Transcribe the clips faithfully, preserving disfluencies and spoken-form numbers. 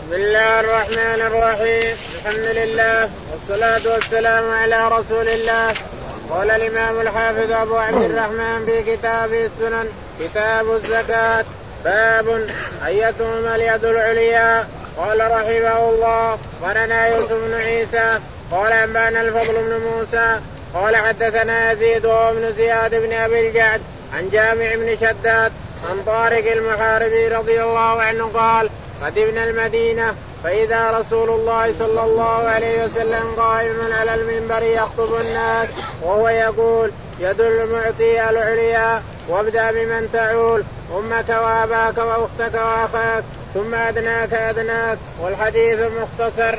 بسم الله الرحمن الرحيم. الحمد لله والصلاة والسلام على رسول الله. قال الإمام الحافظ أبو عبد الرحمن في كتابه السنن كتاب الزكاة باب أيتهما اليد العليا. قال رحمه الله ولنا يوسف بن عيسى قال أنبأنا الفضل بن موسى قال حدثنا يزيد بن زياد بن أبي الجعد عن جامع بن شداد عن طارق المحاربي رضي الله عنه قال قدمنا المدينة فإذا رسول الله صلى الله عليه وسلم قائم على المنبر يخطب الناس وهو يقول يد المعطي العليا وابدأ بمن تعول أمك وأباك وأختك وأخاك ثم أدناك أدناك. والحديث مختصر.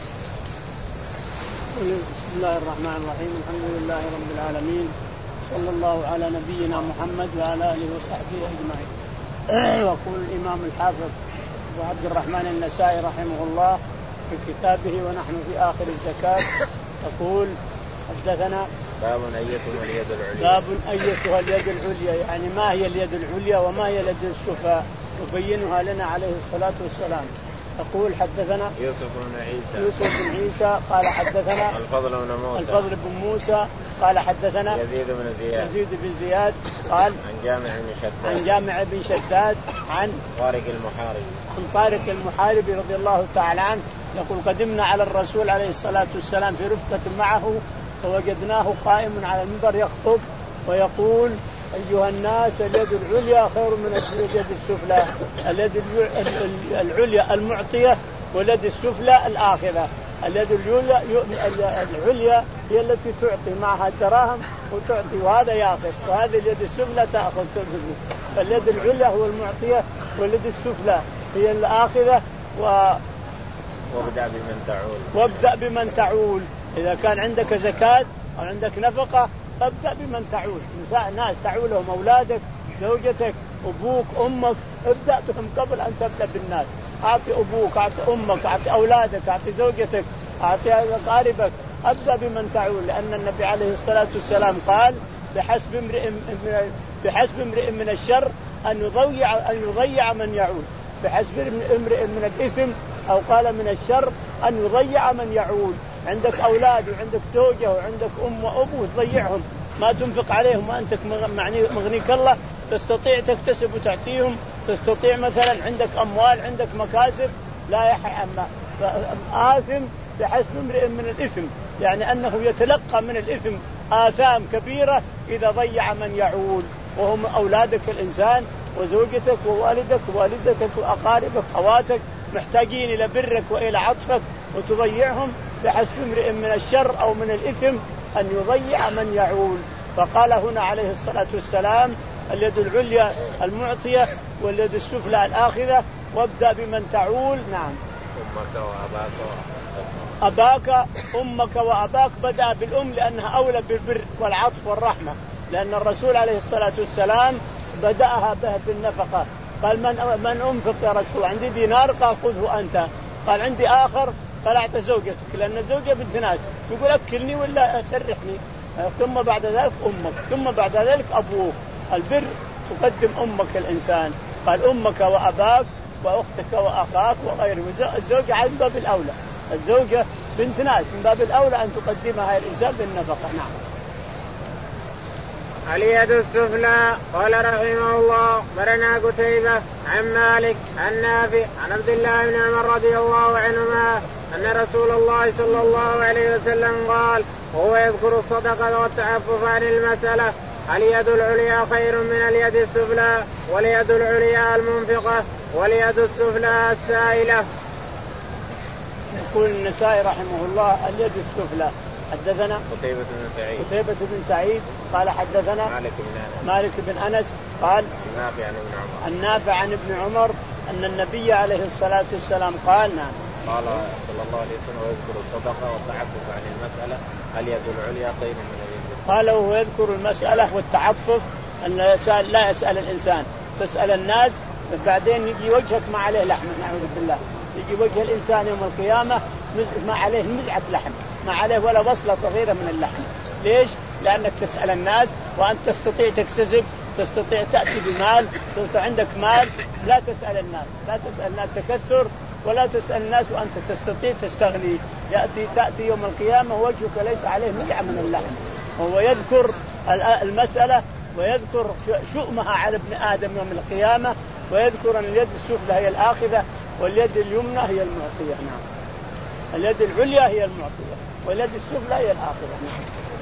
بسم الله الرحمن الرحيم. الحمد لله رب العالمين صلى الله على نبينا محمد وعلى آله وصحبه أجمعين. ويقول الإمام الحافظ أبو عبد الرحمن النسائي رحمه الله في كتابه ونحن في آخر الزكاة يقول حدثنا باب أيتها اليد العليا. باب أيتها اليد العليا، يعني ما هي اليد العليا وما هي اليد السفلى، يبينها لنا عليه الصلاة والسلام. يقول حدثنا يوسف بن عيسى يوسف بن عيسى قال حدثنا الفضل بن موسى الفضل بن موسى قال حدثنا يزيد بن زياد يزيد بن زياد قال عن جامع بن شداد عن جامع بن شداد عن طارق المحاربي عن طارق المحاربي رضي الله تعالى عنه يقول قدمنا على الرسول عليه الصلاة والسلام في رفقة معه فوجدناه قائم على المنبر يخطب ويقول أيها الناس اليد العليا خير من اليد السفلى، اليد العليا المعطية واليد السفلى الآخرة. اليد العليا العليا هي التي تعطي معها الدراهم وتعطي وهذا ياخذ، وهذه اليد السفلى تأخذ ترزق. فاليد العليا هو المعطية واليد السفلى هي الآخرة. و... وابدأ بمن تعول وابدأ بمن تعول. إذا كان عندك زكاة أو عندك نفقة فابدأ بمن تعول، ناس تعولهم أولادك زوجتك أبوك أمك، ابدأ بهم قبل أن تبدأ بالناس. أعطي أبوك أعطي أمك أعطي أولادك أعطي زوجتك أعطي أقاربك، ابدأ بمن تعول، لأن النبي عليه الصلاة والسلام قال بحسب امرئ من بحسب امرئ من الشر أن يضيع أن يضيع من يعول، بحسب امرئ من الإثم أو قال من الشر أن يضيع من يعول. عندك أولاد وعندك زوجة وعندك أم وأبو تضيعهم، ما تنفق عليهم وأنت مغنيك الله، تستطيع تكتسب وتعطيهم، تستطيع مثلا عندك أموال عندك مكاسب لا يحرم. آثم بحسب امرئ من الإثم، يعني أنه يتلقى من الإثم آثام كبيرة إذا ضيع من يعول، وهم أولادك الإنسان وزوجتك ووالدك ووالدتك وأقاربك خواتك محتاجين إلى برك وإلى عطفك وتضيعهم. بحسب امرئ من الشر أو من الإثم أن يضيع من يعول. فقال هنا عليه الصلاة والسلام اليد العليا المعطية واليد السفلى الآخرة، وابدأ بمن تعول. نعم. أمك وأباك أباك أمك وأباك، بدأ بالأم لأنها أولى بالبر والعطف والرحمة، لأن الرسول عليه الصلاة والسلام بدأها بها بالنفقة. قال من من أنفق يا رسول؟ عندي دينار، قال خذه أنت. قال عندي آخر، قال أعطى زوجتك، لأن الزوجة بنت ناس، يقول أكلني ولا سرحني. ثم بعد ذلك أمك، ثم بعد ذلك أبوك. البر تقدم أمك الإنسان، قال أمك وأباك وأختك وأخاك وغيره. الزوجة عن باب الأولى، الزوجة بنت ناس من باب الأولى أن تقدمها الإنسان بالنفقة. نعم. اليد السفلى. قال رحمه الله برنا قتيبة عن مالك عن نافع عن عبد الله بن عمر رضي الله عنهما أن رسول الله صلى الله عليه وسلم قال وهو يذكر الصدقة والتعفف عن المسألة اليد العليا خير من اليد السفلى، واليد العليا المنفقة واليد السفلى السائلة. يقول النسائي رحمه الله اليد السفلى. حدثنا قتيبة بن سعيد قتيبة بن سعيد قال حدثنا مالك بن أنس مالك بن أنس قال النافع عن ابن عمر النافع عن ابن عمر أن النبي عليه الصلاة والسلام قال نعم قال صلى الله عليه وسلم ويذكر الصدقة والتعفف عن المسألة اليد العليا خير من اليد السفلى. قال وهو يذكر المسألة والتعفف أن لا يسأل الإنسان، تسأل الناس بعدين يجي وجهك ما عليه لحم، نعوذ بالله. يجي وجه الإنسان يوم القيامة ما عليه مزعة لحم، ما عليه ولا وصلة صغيرة من اللحم. ليش؟ لأنك تسأل الناس وأنت تستطيع تكسب، تستطيع تأتي بمال، تستطيع عندك مال، لا تسأل الناس، لا تسأل الناس. تكثر ولا تسأل الناس وأنت تستطيع تستغني. يأتي تأتي يوم القيامة وجهك ليس عليه ملعة من اللحم. وهو يذكر المسألة ويذكر شؤمها على ابن آدم يوم القيامة، ويذكر أن اليد السفلى هي الآخذة واليد اليمنى هي المعطية. نعم. اليد العليا هي المعطية واليد السفلى هي الآخذة. نعم.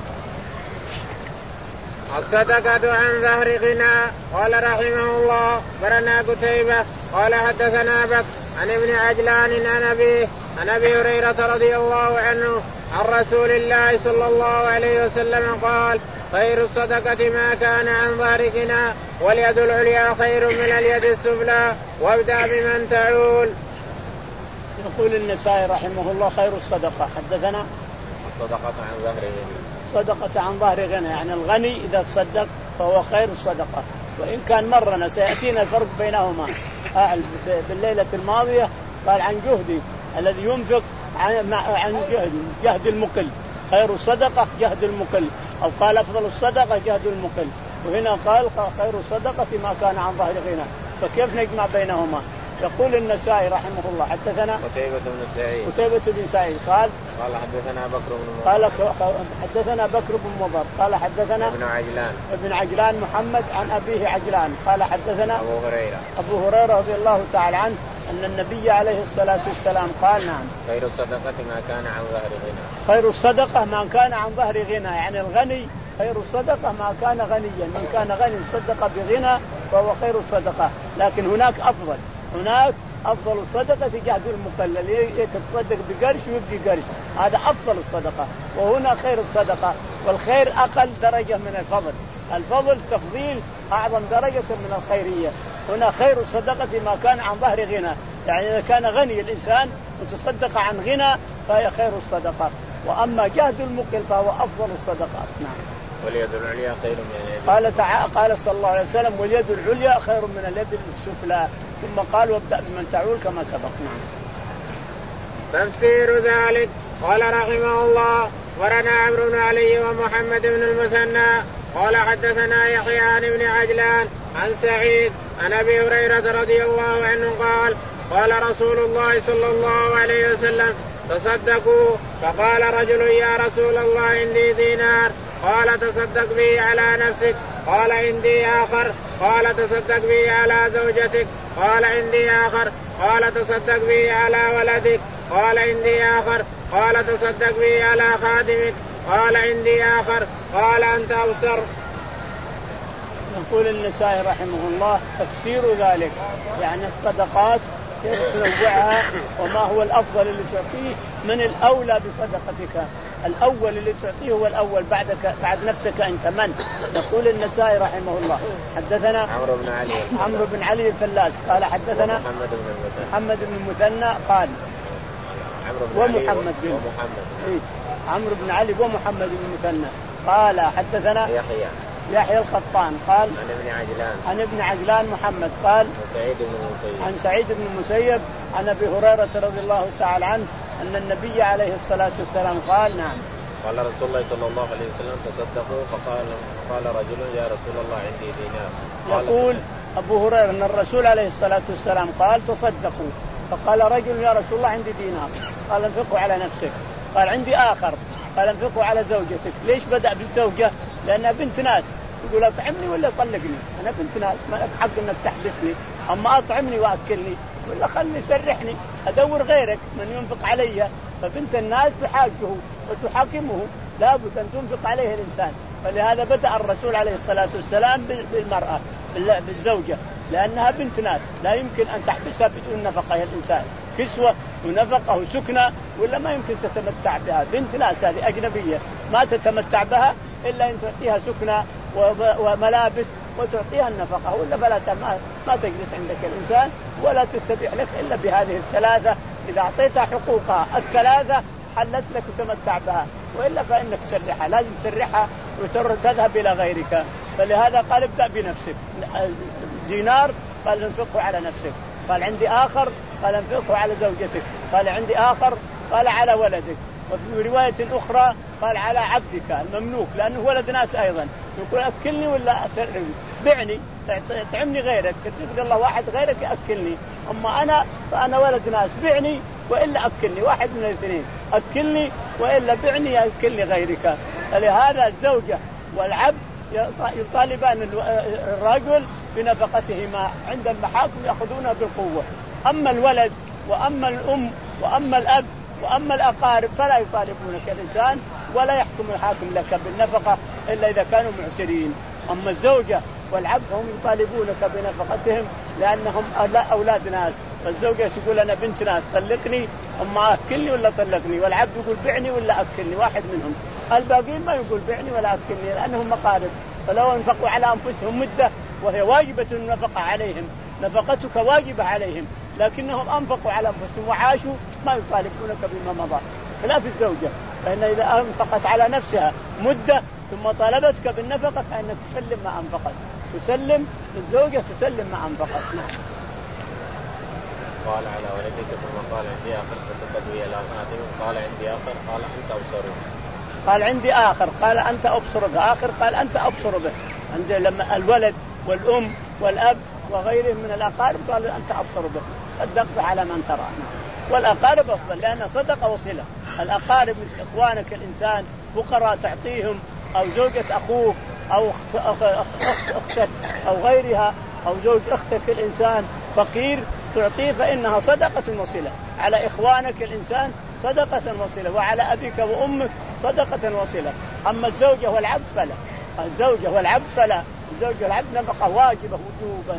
الصدقة عن ظهر غنى. قال رحمه الله برنا قتيبة قال حدثنا بكر عن ابن عجلان عن أبيه عن أبي هريرة رضي الله عنه عن رسول الله صلى الله عليه وسلم قال خير الصدقة ما كان عن ظهر غنى واليد العليا خير من اليد السفلى وابدأ بمن تعول. يقول النسائي رحمه الله خير الصدقة. حدثنا الصدقة عن ظهر غنى. الصدقة عن ظهر غنى يعني الغني إذا تصدق فهو خير الصدقة. وإن كان مرنا سيأتينا الفرق بينهما. بالليلة الماضية قال عن جهدي الذي ينفق عن جهد جهد المقل خير الصدقة جهد المقل، أو قال أفضل الصدقة جهد المقل. وهنا قال خير الصدقة ما كان عن ظهر غنى. فكيف نجمع بينهما؟ يقول النسائي رحمه الله حدثنا قتيبة بن سعيد قتيبة بن سعيد قال قال حدثنا بكر بن قال حدثنا بكر بن مضر قال حدثنا ابن عجلان ابن عجلان محمد عن أبيه عجلان قال حدثنا أبو هريرة أبو هريرة رضي الله تعالى عنه أن النبي عليه الصلاة والسلام قال نعم خير الصدقة ما كان عن ظهر غنى. خير الصدقة ما كان عن ظهر غنى يعني الغني خير الصدقة ما كان غنيا. من كان غني صدق بغنى فهو خير الصدقة. لكن هناك أفضل هناك أفضل الصدقة جهد المقلل يتصدق بقرش ويبقي قرش هذا أفضل الصدقة. وهنا خير الصدقة والخير أقل درجة من الفضل. الفضل تفضيل أعظم درجة من الخيرية. هنا خير الصدقة ما كان عن ظهر غنى يعني إذا كان غني الإنسان وتصدق عن غنى فهي خير الصدقة. وأما جهد المقل فهو أفضل الصدقات. نعم. واليد العليا خير من اليد. قال تعالى قال صلى الله عليه وسلم واليد العليا خير من اليد السفلى. ثم قال وابدأ بمن تعول كما سبق. نعم. تفسير ذلك. قال رحمه الله ورنا عمرو بن علي ومحمد بن المثنى قال حدثنا يحيى عن ابن عجلان عن سعيد عن ابي هريرة رضي الله عنه قال قال رسول الله صلى الله عليه وسلم تصدقوا. فقال رجل يا رسول الله عندي دينار قال تصدق به على نفسك قال عندي آخر قال تصدق به على زوجتك قال عندي آخر قال تصدق به على ولدك قال عندي آخر قال تصدق به على خادمك قال عندي آخر قال أنت أبصر. يقول النسائي رحمه الله تفسير ذلك يعني الصدقات كيف تنوعها وما هو الأفضل اللي تعطيه من الأولى بصدقتك. الأول اللي تعطيه هو الأول بعدك بعد نفسك أنت من. يقول النسائي رحمه الله حدثنا عمرو بن علي عمرو بن علي الفلاس قال حدثنا محمد بن المثنى محمد بن المثنى قال ومحمد بن ومحمد إيه؟ عمرو بن علي ومحمد بن المثنى قال حدثنا يحيى يحيى القطان قال عن ابن عجلان عن ابن عجلان محمد قال سعيد بن المسيب عن سعيد بن المسيب عن ابي هريرة رضي الله تعالى عنه أن النبي عليه الصلاة والسلام قال نعم قال رسول الله صلى الله عليه وسلم تصدقوا فقال قال رجل يا رسول الله عندي دينار. يقول أبو هريرة أن الرسول عليه الصلاة والسلام قال تصدقوا فقال رجل يا رسول الله عندي دينار قال انفقوا على نفسك قال عندي آخر قال انفقوا على زوجتك. ليش بدأ بالزوجة؟ لأنها بنت ناس يقول أطعمني ولا طلقني. أنا بنت ناس ما لك حق أنك تحبسني أما أطعمني وأكلني ولا خلني سرحني أدور غيرك من ينفق علي. فبنت الناس بحاجه وتحاكمه لابد أن تنفق عليه الإنسان. فلهذا بدأ الرسول عليه الصلاة والسلام بالمرأة بالزوجة لأنها بنت ناس لا يمكن أن تحبسها بدون نفقة الإنسان كسوة ونفقة وسكنة ولا ما يمكن تتمتع بها. بنت ناس هذه أجنبية ما تتمتع بها إلا أن تعطيها سكنة وملابس وتعطيها النفقة ولا فلا ما, ما تجلس عندك الإنسان ولا تستبيح لك إلا بهذه الثلاثة. إذا أعطيتها حقوقها الثلاثة حلت لك وتمتع بها وإلا فإنك تسرحها لازم تسرحها وتذهب إلى غيرك. فلهذا قال ابدأ بنفسك. دينار قال انفقه على نفسك قال عندي آخر قال انفقه على زوجتك قال عندي آخر قال على ولدك. وفي رواية أخرى قال على عبدك المملوك لأنه ولد ناس أيضا يقول أكلني ولا أسرني بعني يطعمني غيرك، ترزق الله واحد غيرك يأكلني، أما أنا فأنا ولد ناس، بعني وإلا أكلني، واحد من الاثنين، أكلني وإلا بعني يأكلني غيرك. فلهذا الزوجة والعبد يطالبان الرجل بنفقتهما عند المحاكم، يأخذونها بالقوة. أما الولد وأما الأم وأما الأب وأما الأقارب فلا يطالبونك الإنسان، ولا يحكم الحاكم لك بالنفقة إلا إذا كانوا معسرين. أما الزوجة والعبد هم يطالبونك بنفقتهم لأنهم أولاد ناس. فالزوجة تقول أنا بنت ناس طلقني، أما أكلني ولا طلقني، والعبد يقول بعني ولا أكلني، واحد منهم. الباقين ما يقول بعني ولا أكلني لأنهم مقارب. فلو انفقوا على أنفسهم مدة وهي واجبة النفقة عليهم، نفقتك واجبة عليهم، لكنهم أنفقوا على أنفسهم وعاشوا، ما يطالبونك بما مضى. خلاف الزوجة، فإن إذا أنفقت على نفسها مدة ثم طالبتك بالنفقة فإنك تسلم ما أنفقت، تسلم الزوجة تسلم ما أنفقت. قال على ولدك ثم قال عندي آخر فسدد وهي لا قال عندي آخر قال أنت أبصره. قال عندي آخر قال أنت أبصر به. آخر قال أنت أبصر به. عند لما الولد والأم والأب وغيرهم من الأقارب قال أنت أبصر به، صدقت على من ترى. والأقارب أفضل لأن صدقة وصلة. الأقارب من إخوانك الإنسان فقراء تعطيهم، أو زوجة أخوك أو أختك أو غيرها، أو زوج أختك الإنسان فقير تعطيه، فإنها صدقة وصلة. على إخوانك الإنسان صدقة وصلة، وعلى أبيك وأمك صدقة وصلة. أما الزوجة والعبد فلا، الزوجة والعبد فلا، الزوجة والعبد نفقة واجبة وجوبا.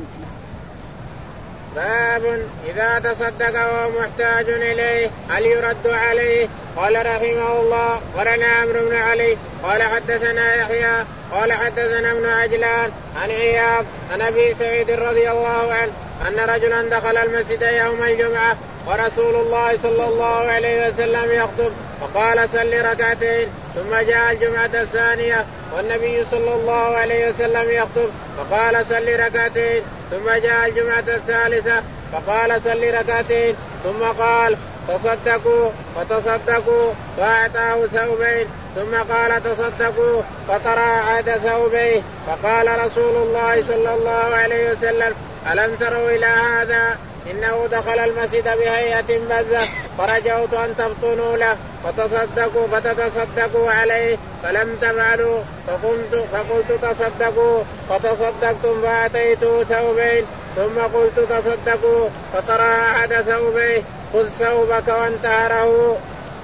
باب إذا تصدق وهو محتاج إليه هل يرد عليه؟ قال رحمه الله قرن عمرو بن علي قال حدثنا يحيى قال حدثنا ابن عجلان عن عياض عن أبي سعيد رضي الله عنه أن رجلا دخل المسجد يوم الجمعة ورسول الله صلى الله عليه وسلم يخطب فقال صل ركعتين، ثم جاء الجمعة الثانية والنبي صلى الله عليه وسلم يخطب فقال صل ركعتين، ثم جاء الجمعة الثالثة فقال صل ركعتين، ثم قال تصدقوا فتصدقوا فأعطاه ثوبين، ثم قال تصدقوا فطرى أحد ثوبيه، فقال رسول الله صلى الله عليه وسلم ألم تروا إلى هذا؟ إنه دخل المسجد بهيئة بذة فرجوت أن تفطنوا له فتصدقوا فتتصدقوا عليه فلم تفعلوا، فقمت فقلت تصدقوا فتصدقتم فأعطيته ثوبين، ثم قلت تصدقوا فطرى أحد ثوبيه خذ ثوبك وانتهره.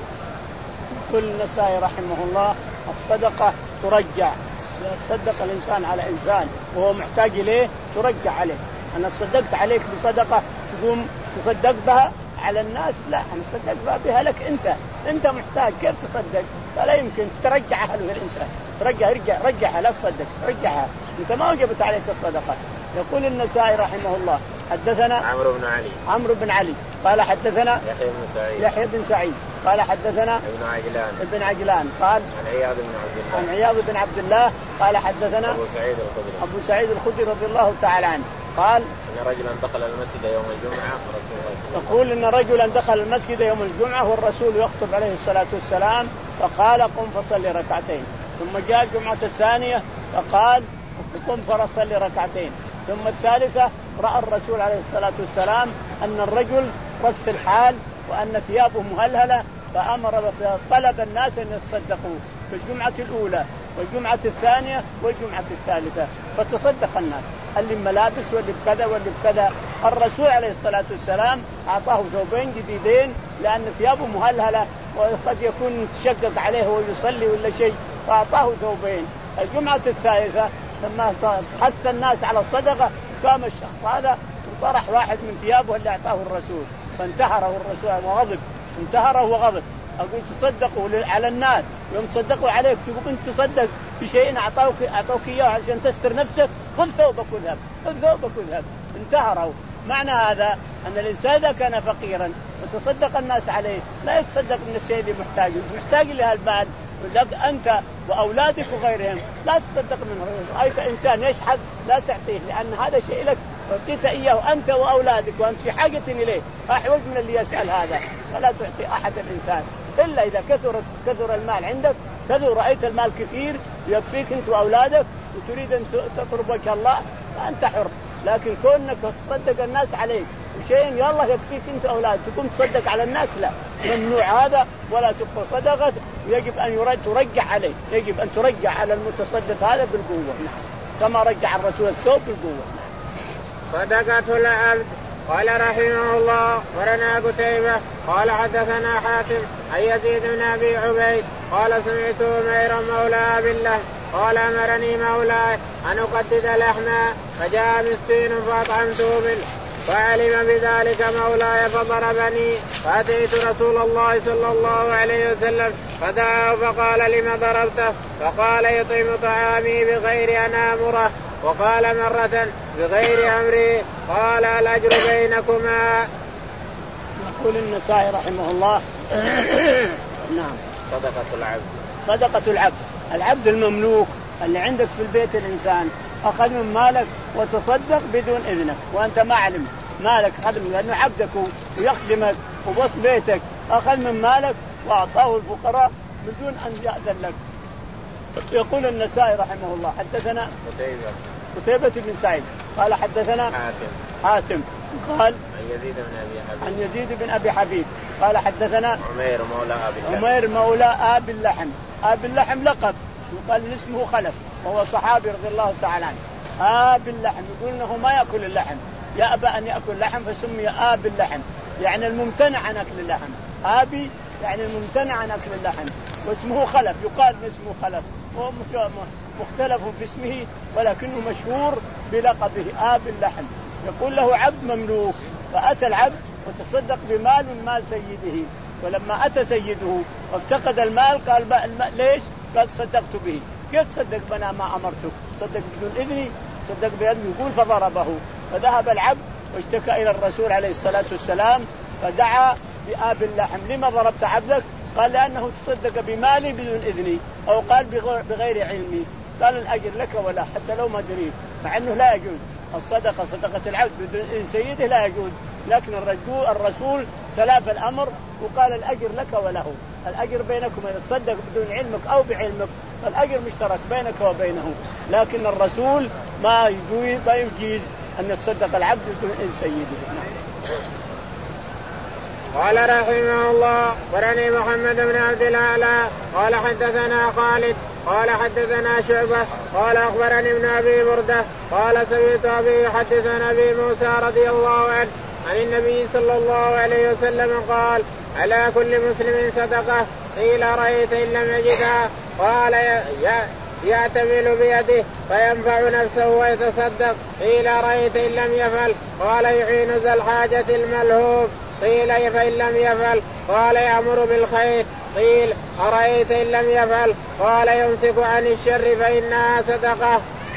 كل النسائي رحمه الله الصدقة ترجع، تصدق الإنسان على إنسان وهو محتاج إليه ترجع عليه. أنا تصدقت عليك بصدقة تقوم تصدق بها على الناس؟ لا، أنا صدق بها لك أنت، أنت محتاج، كيف تصدق؟ فلا يمكن ترجعها له الإنسان، ترجع رجع رجعها، لا تصدق رجعها، أنت ما وجبت عليك الصدقة. يقول النسائي رحمه الله حدثنا عمرو بن علي عمرو بن علي قال حدثنا يحيى بن سعيد يحيى بن سعيد قال حدثنا ابن عجلان ابن عجلان قال عن عياض بن عبد الله عن عياض بن عبد الله قال حدثنا أبو سعيد الخدري أبو سعيد الخدري رضي الله تعالى عنه قال إن رجلا دخل المسجد يوم الجمعة يقول إن رجلا دخل المسجد يوم الجمعة والرسول يخطب عليه الصلاة والسلام فقال قم فصلي ركعتين، ثم جاء الجمعة الثانية فقال قم فصلي ركعتين، ثم الثالثة رأى الرسول عليه الصلاة والسلام أن الرجل رث الحال وأن ثيابه مهلهلة، فأمر طلب الناس أن يتصدقوا في الجمعة الأولى والجمعة الثانية والجمعة الثالثة، فتصدق الناس اللي ملابس واللي بكذا واللي بكذا. الرسول عليه الصلاة والسلام أعطاه ثوبين جديدين لأن ثيابه مهلهلة وقد يكون تشقق عليه ويصلي ولا شيء، فأعطاه ثوبين. الجمعة الثالثة لما حث الناس على الصدقة قام الشخص هذا وطرح واحد من ثيابه اللي أعطاه الرسول فانتهره الرسول وغضب، انتهره وغضب. أقول تصدقوا على الناس، يوم تصدقوا عليك تقول أنت تصدق بشيء أعطوك أعطوك إياه عشان تستر نفسك، خذ ثوبك وذهب، خذ ثوبك وذهب، انتهروا. معنى هذا أن الإنسان إذا كان فقيرا وتصدق الناس عليه لا يتصدق من الشيء اللي محتاجه، محتاج لها المال لك أنت وأولادك وغيرهم، لا تصدق منه. رأيت إنسان يشحذ لا تعطيه لأن هذا شيء لك أعطيت إياه أنت وأولادك وأنت في حاجة إليه، أحوج من اللي يسأل هذا، فلا تعطي أحد الإنسان إلا إذا كثر كثر المال عندك، كثر رأيت المال كثير يكفيك أنت وأولادك وتريد أن تطلب وجه الله فأنت حر. لكن كونك تصدق الناس عليك وشيء يلا يكفيك أنت أولاد تقوم تصدق على الناس، لا، ممنوع هذا، ولا تقبل صدقة. يجب أن يرد ترجع عليه، يجب أن ترجع على المتصدق هذا بالقوة، نعم، كما رجع الرسول الثوب بالقوة. صدقة العبد. قال رحمه الله ورنا قتيبة قال حدثنا حاتم عن يزيد بن أبي عبيد قال سمعت أمير مولى أبي الله قال أمرني مولاي أن أقدد لحما فجاء مسكين فأطعمته منه فعلم بذلك مولاي فضربني فأتيت رسول الله صلى الله عليه وسلم فدعاه فقال لم ضربته؟ فقال يطعم طعامي بغير أن آمره. وقال مرة بغير أمري. قال الأجر بينكما. يقول النسائي رحمه الله نعم صدقة العبد. صدقة العبد، العبد المملوك اللي عندك في البيت، الإنسان أخذ من مالك وتصدق بدون إذنك وأنت ما علمت، مالك خدم لأنه عبدك ويخدمك وبص بيتك، أخذ من مالك وأعطاه الفقراء بدون أن يأذن لك. يقول النسائي رحمه الله حدثنا قتيبة قتيبة بن سعيد قال حدثنا حاتم حاتم قال عن يزيد بن أبي حبيب عن يزيد بن أبي حبيب قال حدثنا عمير مولى أبي اللحم عمير مولى أبي اللحم. أبي اللحم لقب، يقال اسمه خلف، وهو صحابي رضي الله تعالى عنه. أبي اللحم يقول إنه ما يأكل اللحم، يأبى أن يأكل لحم فسمي أبي اللحم، يعني الممتنع عن أكل اللحم. أبي يعني الممتنع عن أكل اللحم، واسمه خلف، يقال اسمه خلف، هو مختلف في اسمه ولكنه مشهور بلقبه أبي اللحم. يقول له عبد مملوك، فأتى العبد وتصدق بمال من مال سيده، ولما أتى سيده وافتقد المال قال ليش؟ قال صدقت به. كيف تصدق بنا ما أمرتك؟ صدق بدون إذني؟ صدق بإذني. يقول فضربه. فذهب العبد واشتكى إلى الرسول عليه الصلاة والسلام فدعا بآب اللحم. لما ضربت عبدك؟ قال لأنه تصدق بمالي بدون إذني، أو قال بغير علمي. قال الأجر لك ولا حتى لو ما دريت، مع أنه لا يجوز الصدقة، صدقة العبد بدون إذن سيده لا يجوز، لكن الرسول تلافى الأمر وقال الأجر لك وله، الأجر بينكم، إذا تصدق بدون علمك أو بعلمك فالأجر مشترك بينك وبينه، لكن الرسول ما يجيز أن يتصدق العبد بدون إذن سيده. قال رحمه الله ورني محمد بن عبد الأعلى قال حدثنا خالد قال حدثنا شعبة قال أخبرني ابن أبي بردة قال سمعت أبي يحدث عن أبي موسى رضي الله عنه عن النبي صلى الله عليه وسلم قال على كل مسلم صدقة. قيل رأيت إن لم يجدها؟ قال يعتمل بيده فينفع نفسه ويتصدق. قيل رأيت إن لم يفعل؟ قال يعين ذا الحاجة الملهوف. قيل فإن لم يفعل؟ قال يأمر بالخير. قيل أرأيت إن لم يفعل؟ قال يمسك عن الشر فإنها صدقة.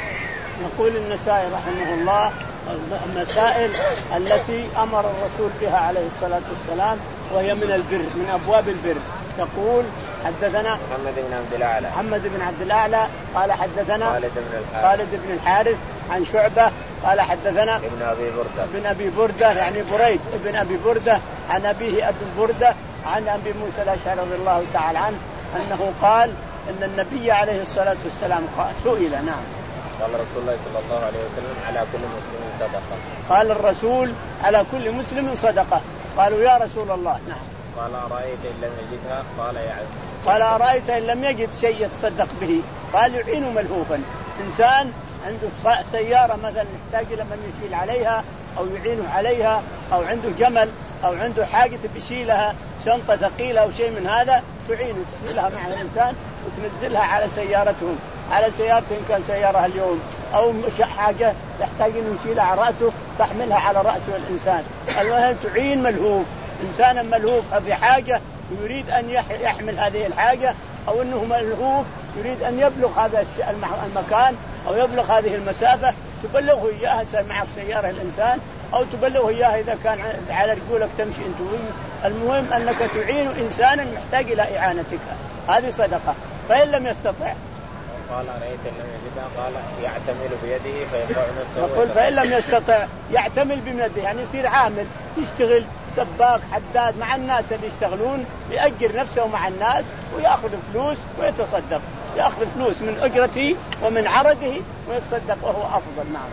يقول النسائي رحمه الله المسائل التي أمر الرسول بها عليه الصلاة والسلام وهي من البر، من أبواب البر. يقول حدثنا محمد بن عبد الأعلى محمد بن عبد الأعلى قال حدثنا خالد بن الحارث خالد بن الحارث عن شعبة قال حدثنا ابن أبي بردة ابن أبي بردة يعني بريد ابن أبي بردة عن أبيه أبي بردة عن أبي موسى الأشعري رضي الله تعالى عنه أنه قال أن النبي عليه الصلاة والسلام قال سئل نعم قال رسول الله صلى الله عليه وسلم على كل مسلم صدقة. قال الرسول على كل مسلم صدقة. قالوا يا رسول الله نعم. قال أرأيت إن لم يجدها؟ قال يعز. قال أرأيت إن لم يجد شيء يتصدق به؟ قال يعين ملهوفا، إنسان عنده سيارة مثلا يحتاج إلى من يشيل عليها أو يعينه عليها، أو عنده جمل أو عنده حاجة بيشيلها، شنطة ثقيلة أو شيء من هذا تعينه تشيلها مع الإنسان وتنزلها على سيارتهم، على سيارته إن كان سيارة اليوم، أو حاجة يحتاج إنه يشيلها على رأسه تحملها على رأسه الإنسان. المهم تعين ملهوف، إنسانا ملهوف في حاجة يريد أن يحمل هذه الحاجة، أو أنه ملهوف يريد أن يبلغ هذا المكان أو يبلغ هذه المسافة، تبلغه إياها معك سيارة الإنسان، أو تبلغه إياها إذا كان على رجولك تمشي أنت. المهم أنك تعين إنسانا محتاج إلى إعانتك، هذه صدقة. فإن لم يستطع قال رأيت إن لم يجدها؟ قال يعتمل بيده فينفع نفسه. يقول فإن لم يستطع يعتمل بيده، يعني يصير عامل يشتغل سباك حداد مع الناس اللي يشتغلون، يأجر نفسه مع الناس ويأخذ فلوس ويتصدق، يأخذ فلوس من أجرته ومن عرضه ويتصدق وهو أفضل. نعم.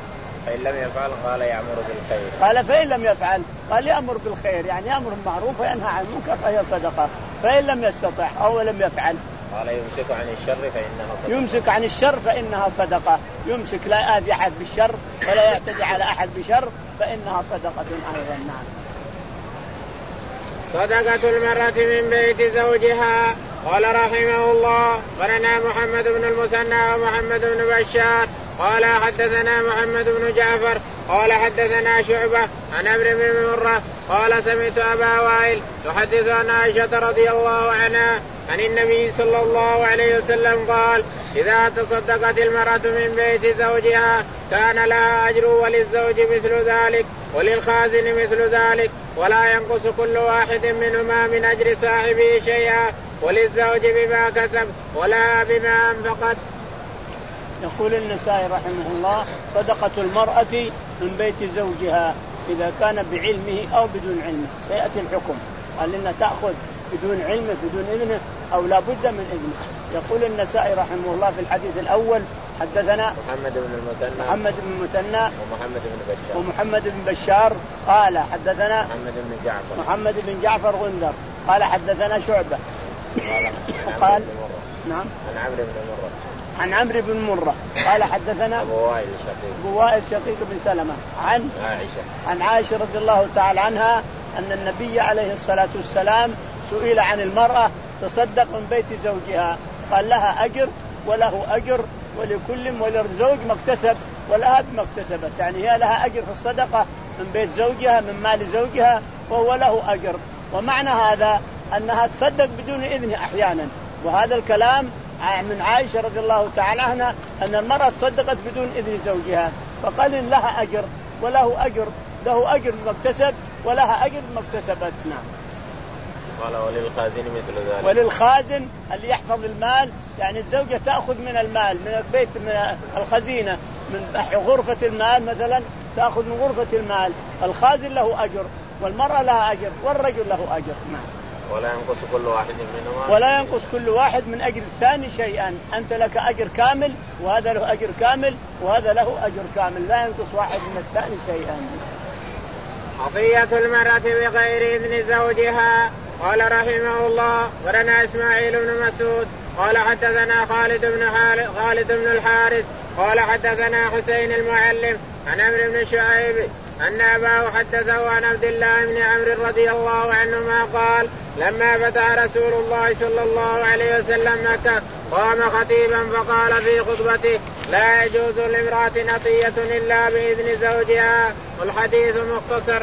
فإن لم يفعل قال يأمر بالخير. قال فإن لم يفعل قال يأمر بالخير، يعني يأمر بالمعروف وينهى عن المنكر فهي صدقة. فإن لم يستطع أو لم يفعل قال يمسك عن الشر فإنها صدقة. يمسك عن الشر فإنها صدقة، يمسك لا يأذي أحد بالشر ولا يعتدي على أحد بشر فإنها صدقة أيضا. نعم. صدقة المرأة من بيت زوجها. قال رحمه الله قرنا محمد بن المثنى ومحمد بن بشار قال حدثنا محمد بن جعفر قال حدثنا شعبة عن عمرو بن مرة قال سمعت أبا وائل يحدث عن عائشة رضي الله عنها عن النبي صلى الله عليه وسلم قال إذا تصدقت المرأة من بيت زوجها كان لها أجر وللزوج مثل ذلك وللخازن مثل ذلك ولا ينقص كل واحد منهما من أجر صاحبه شيئا وللزوج بما كسب ولا بما أنفقت. يقول النسائي رحمه الله صدقة المرأة من بيت زوجها إذا كان بعلمه أو بدون علمه. سيأتي الحكم قال لنا تأخذ بدون علمه بدون إذنه أو لا بد من إذنه. يقول النسائي رحمه الله في الحديث الأول حدثنا محمد بن المثنى محمد بن المثنى ومحمد بن بشار ومحمد بن بشار قال حدثنا محمد بن جعفر محمد بن جعفر غندر قال حدثنا شعبة قال نعم عن عمرو بن مرة عن عمرو بن مرة قال حدثنا أبو وائل شقيق أبو وائل شقيق بن سلمة عن عائشة عن عائشة رضي الله تعالى عنها أن النبي عليه الصلاة والسلام سئل عن المرأة تصدق من بيت زوجها قال لها أجر وله أجر ولكل وللزوج ما اكتسب ولها بما اكتسبت، يعني هي لها أجر في الصدقة من بيت زوجها من مال زوجها وهو له أجر. ومعنى هذا أنها تصدق بدون إذنه أحيانا، وهذا الكلام من عائشة رضي الله تعالى عنها أن المرأة صدقت بدون إذن زوجها فقال لها أجر وله أجر، له أجر بما اكتسب ولها أجر بما اكتسبت. نعم. قال وللخازن مثل ذلك. وللخازن اللي يحفظ المال، يعني الزوجة تأخذ من المال من البيت من الخزينة من غرفة المال مثلا تأخذ من غرفة المال، الخازن له أجر والمرأة لها أجر والرجل له أجر. نعم. ولا ينقص كل واحد منهما ولا ينقص كل واحد من أجر الثاني شيئا، أنت لك أجر كامل وهذا له أجر كامل وهذا له أجر كامل، لا ينقص واحد من الثاني شيئا. عطية المرأة بغير إذن زوجها. قال رحمه الله ورنا إسماعيل بن مسعود قال حدثنا خالد بن خالد بن الحارث قال حدثنا حسين المعلم عن عمرو بن شعيب أن أباه حدثه عن عبد الله بن عمرو رضي الله عنهما قال لما فتح رسول الله صلى الله عليه وسلم مكة قام خطيبا فقال في خطبته لا يجوز لامرأة عطية إلا بإذن زوجها. والحديث مختصر.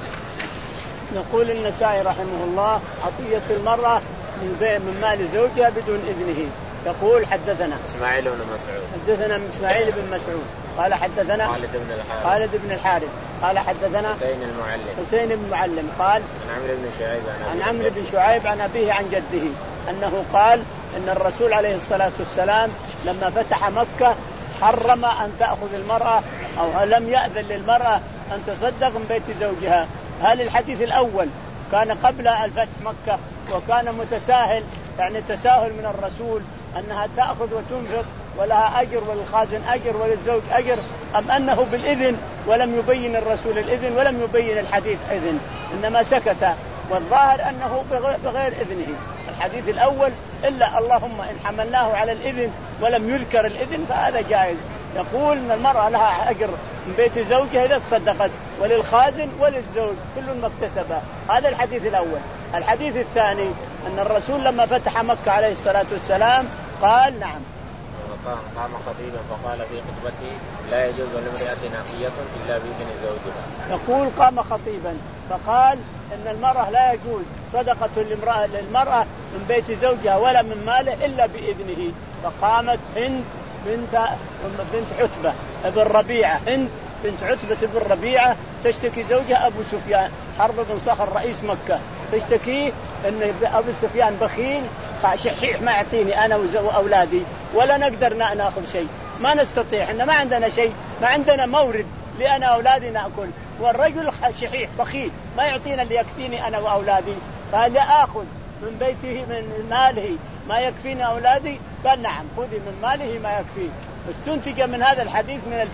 يقول النسائي رحمه الله عطية المرأة من من مال زوجها بدون إذنه. يقول حدثنا إسماعيل بن مسعود حدثنا إسماعيل بن مسعود قال حدثنا خالد بن الحارث خالد بن الحارث قال حدثنا حسين المعلم حسين بن المعلم قال عن عمرو بن شعيب عن عمرو بن شعيب عن أبيه عن جده أنه قال إن الرسول عليه الصلاة والسلام لما فتح مكة حرم أن تأخذ المرأة أو لم يأذن للمرأة أن تصدق من بيت زوجها. هل الحديث الأول كان قبل الفتح مكة وكان متساهل، يعني تساهل من الرسول أنها تأخذ وتنفق ولها أجر وللخازن أجر وللزوج أجر، أم أنه بالإذن ولم يبين الرسول الإذن ولم يبين الحديث إذن إنما سكت؟ والظاهر أنه بغير إذنه الحديث الأول، إلا اللهم إن حملناه على الإذن ولم يذكر الإذن فهذا جائز. يقول أن المرأة لها أجر من بيت زوجها إذا تصدقت وللخازن وللزوج كل ما اكتسبه. هذا الحديث الأول. الحديث الثاني أن الرسول لما فتح مكة عليه الصلاة والسلام قال نعم قام خطيبا فقال في خطبته لا يجوز لامرأة عطية إلا بإذن زوجها. يقول قام خطيبا فقال إن المرأة لا يجوز صدقة للمرأة للمرأة من بيت زوجها ولا من ماله إلا بإذنه. فقامت هند بنت بنت عتبة بن ربيعة هند بنت عتبة بن ربيعة تشتكي زوجها أبو سفيان حرب بن صخر رئيس مكة، تشتكي أن أبو سفيان بخيل شحيح ما يعطيني أنا وأولادي ولا نقدر نأخذ شيء، ما نستطيع إحنا ما عندنا شيء، ما عندنا مورد لأنا أولادي نأكل، والرجل شحيح بخيل ما يعطينا اللي يكفيني أنا وأولادي، قال آخذ من بيته من ماله ما يكفيني أولادي؟ قال نعم خذي من ماله ما يكفيه. استنتج من هذا الحديث من الفقه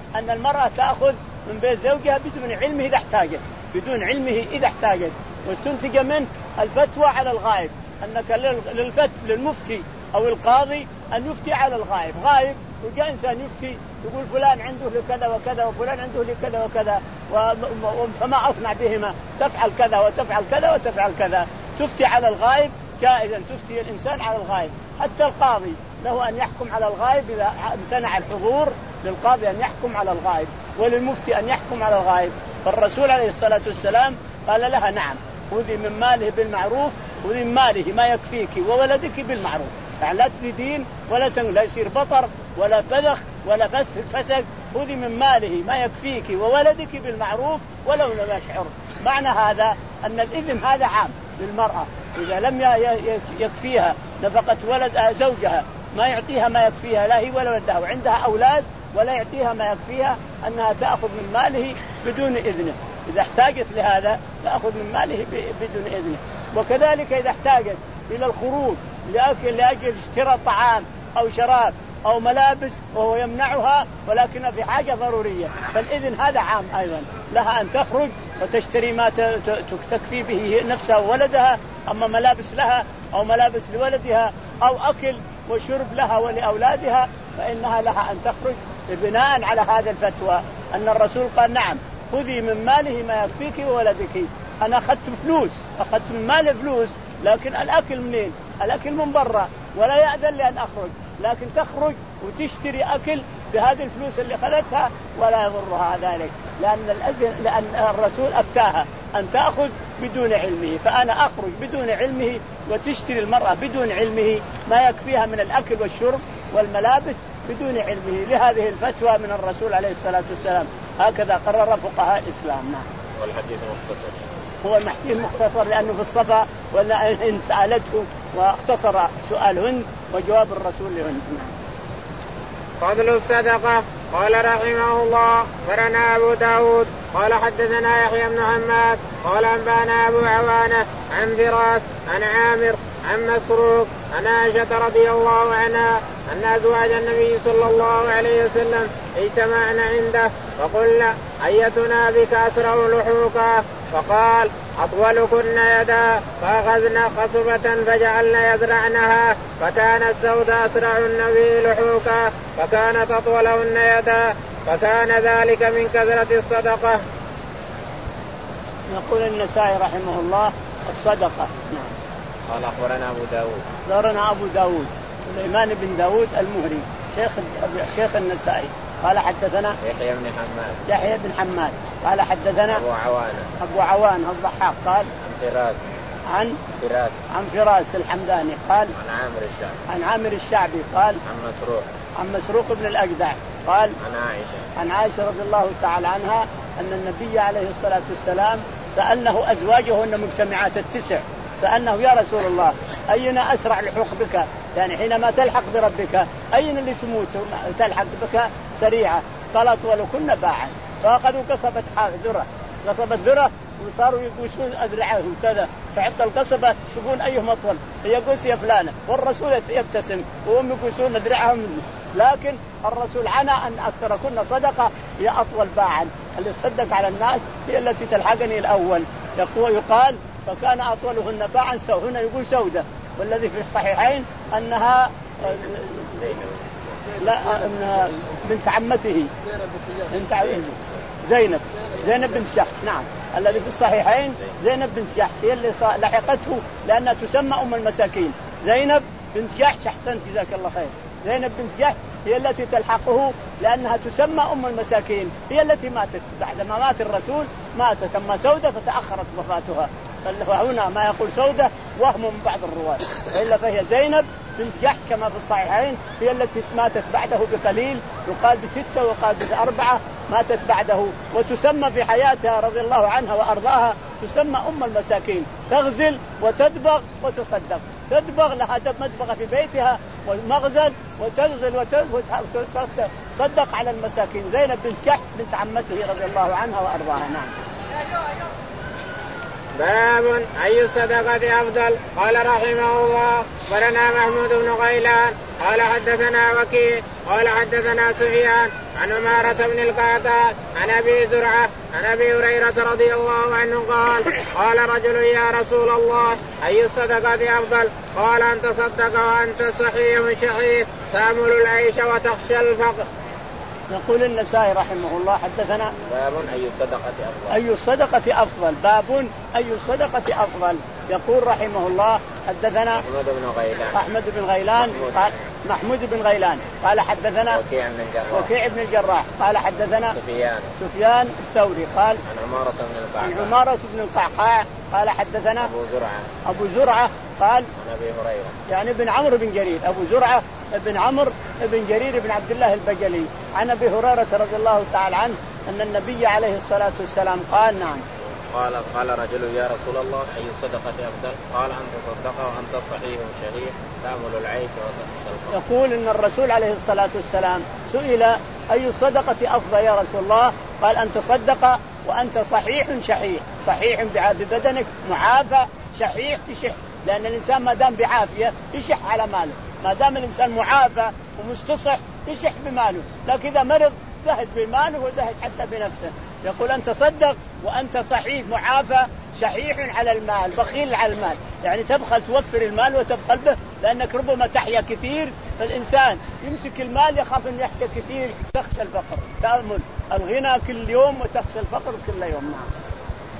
أن المرأة تأخذ من بيت زوجها بدون علمه إذا احتاجت، بدون علمه إذا احتاجت. واستنتج منه الفتوى على الغائب، أنك للفت للمفتي أو القاضي أن يفتي على الغائب. غائب وجاء إنسان يفتي يقول فلان عنده لكذا وكذا وفلان عنده لكذا وكذا فما أصنع بهما، تفعل كذا وتفعل كذا وتفعل كذا. تفتي على الغائب جائزا، تفتي الإنسان على الغائب. حتى القاضي له أن يحكم على الغائب إذا امتنع الحضور، للقاضي أن يحكم على الغائب وللمفتي أن يحكم على الغائب. فالرسول عليه الصلاة والسلام قال لها نعم خذي من ماله بالمعروف، خذي من ماله ما يكفيك وولدك بالمعروف، يعني لا تزيدين ولا تنقل، لا يصير بطر ولا بذخ ولا فسق فسق. خذي من ماله ما يكفيك وولدك بالمعروف ولو لم يشعر. معنى هذا أن الإذن هذا عام للمرأة، إذا لم يكفيها نفقة ولد زوجها، ما يعطيها ما يكفيها لا هي ولا ولدها، وعندها أولاد ولا يعطيها ما يكفيها، أنها تأخذ من ماله بدون إذنه. إذا احتاجت لهذا تأخذ من ماله بدون إذنه. وكذلك إذا احتاجت إلى الخروج لأكل لأجل اشتراء طعام أو شراب أو ملابس وهو يمنعها ولكن في حاجة ضرورية، فالإذن هذا عام أيضا، لها أن تخرج وتشتري ما تكفي به نفسها وولدها، أما ملابس لها أو ملابس لولدها أو أكل وشرب لها ولأولادها فإنها لها أن تخرج بناء على هذا الفتوى، أن الرسول قال نعم خذي من ماله ما يكفيك وولدك. أنا أخذت فلوس، أخذت من مال فلوس، لكن الأكل منين؟ الأكل من برا ولا يأذن لي أن أخرج، لكن تخرج وتشتري أكل بهذه الفلوس اللي أخذتها ولا يضرها ذلك، لأن الأذن لأن الرسول أفتاها أن تأخذ بدون علمه. فأنا أخرج بدون علمه وتشتري المرأة بدون علمه ما يكفيها من الأكل والشرب والملابس بدون علمه، لهذه الفتوى من الرسول عليه الصلاة والسلام. هكذا قرر فقهاء الإسلام. نعم. والحديث مختصر، هو الحديث مختصر لأنه في الصفا، ولا إن سألته واختصر سؤالهن وجواب الرسول لهن. فضل الصدقة. قال رحمه الله أخبرنا أبو داود قال حدثنا يحيى بن حماد قال أنبانا أبو عوانة عن فراس عن عامر عن مسروق عن عائشة رضي الله عنها أن أزواج النبي صلى الله عليه وسلم اجتمعن عنده فقلنا أيتنا بك أسرع لحوكا؟ فقال أطولكن يدا، فأخذنا قصبة فجعلنا يزرعنها، فكانت سود أسرع النبي لحوكا فكانت أطولهن يدا، فكان ذلك من كثرة الصدقة. يقول النسائي رحمه الله الصدقة. قال أخبرنا أبو داود أخبرنا أبو داود سليمان بن داود المهري شيخ شيخ النسائي قال حدثنا يحيى بن حماد يحيى بن حماد قال حدثنا أبو عوانة أبو عوانة الضحاك قال عن فراس عن فراس عن فراس الحمداني قال عن عامر الشعبي عن عامر الشعبي قال عن مسروق عن مسروق بن الأجدع قال عن عائشة عن عائشة رضي الله تعالى عنها أن النبي عليه الصلاة والسلام سألنه أزواجه أن مجتمعات التسع، سألنه يا رسول الله أينا أسرع لحوق بك، يعني حينما تلحق بربك أين اللي تموت تلحق بك سريعة؟ قالت ولكن باعا، فأخذوا قصبة ذرة قصبة ذرة وصاروا يقوسون أذرعهم كذا، فحط القصبة يشوفون أيهم أطول، يقوس يا فلانة، والرسول يبتسم وهم يقوسون أذرعهم. لكن الرسول عنى أن أكثر كنا صدقة هي أطول باعا، اللي تصدق على الناس هي التي تلحقني الأول. يقال فكان أطولهن باعا سو، هنا يقول سودة، والذي في الصحيحين أنها لا أنها بنت عمته بنت زينب زينب بنت جحش. نعم الذي في الصحيحين زينب بنت جحش هي اللي لحقته لأنها تسمى أم المساكين. زينب بنت جحش أحسنت جزاك الله خير، زينب بنت جحش هي التي تلحقه لأنها تسمى أم المساكين، هي التي ماتت بعدما مات الرسول ماتت، أما سودة فتأخرت وفاتها. فهنا ما يقول سودة وهم من بعض الرواة، إلا فهي زينب بنت جحش كما في الصحيحين هي التي ماتت بعده بقليل، يقال بستة وقال بأربعة ماتت بعده، وتسمى في حياتها رضي الله عنها وأرضاها تسمى أم المساكين، تغزل وتدبغ وتصدق، تدبغ لها مدبغة في بيتها ومغزل وتغزل وتصدق على المساكين. زينب بنت جحش بنت عمته رضي الله عنها وأرضاها. نعم. باب أي الصدقة أفضل. قال رحمه الله اخبرنا محمود بن غيلان قال حدثنا وكيع قال حدثنا سفيان عن عمارة بن القعقاع عن ابي زرعة عن ابي هريرة رضي الله عنه قال قال رجل يا رسول الله اي الصدقة افضل؟ قال ان تصدق وانت صحيح شحيح تأمل العيش وتخشى الفقر. يقول النسائي رحمه الله حدثنا باب أي الصدقة أفضل. أي الصدقة أفضل باب أي الصدقة أفضل. يقول رحمه الله حدثنا أحمد بن غيلان أحمد بن غيلان محمود, قال محمود بن غيلان قال حدثنا وكيع بن الجراح وكيع بن الجراح قال حدثنا سفيان سفيان الثوري قال عن عمارة بن القعقاع عن عمارة بن القعقاع قال حدثنا أبو زرعة أبو زرعة قال عن أبي هريرة يعني ابن عمرو بن جرير أبو زرعة ابن عمرو ابن جرير بن عبد الله البجلي عن أبي هريرة رضي الله تعالى عنه أن النبي عليه الصلاة والسلام قال نعم قال قال رجل يا رسول الله أي الصدقة أفضل؟ قال أن تصدق وأنت صحيح شريح تأمل العيش وتخشى الفقر. يقول إن الرسول عليه الصلاة والسلام سئل أي الصدقة أفضل يا رسول الله؟ قال أن تصدق وأنت صحيح شحيح صحيح ببدنك معافى شحيح تشح لأن الإنسان ما دام بعافية يشح على ماله ما دام الإنسان معافى ومستصح يشح بماله لكن إذا مرض زهد بماله وزهد حتى بنفسه. يقول أن تصدق وأنت صحيح معافى شحيح على المال بخيل على المال يعني تبخل توفر المال وتبخل به لأنك ربما تحيا كثير فالإنسان يمسك المال يخاف أن يحيا كثير تخشى الفقر تأمل الغنى كل يوم وتخشى الفقر كل يوم. نعم.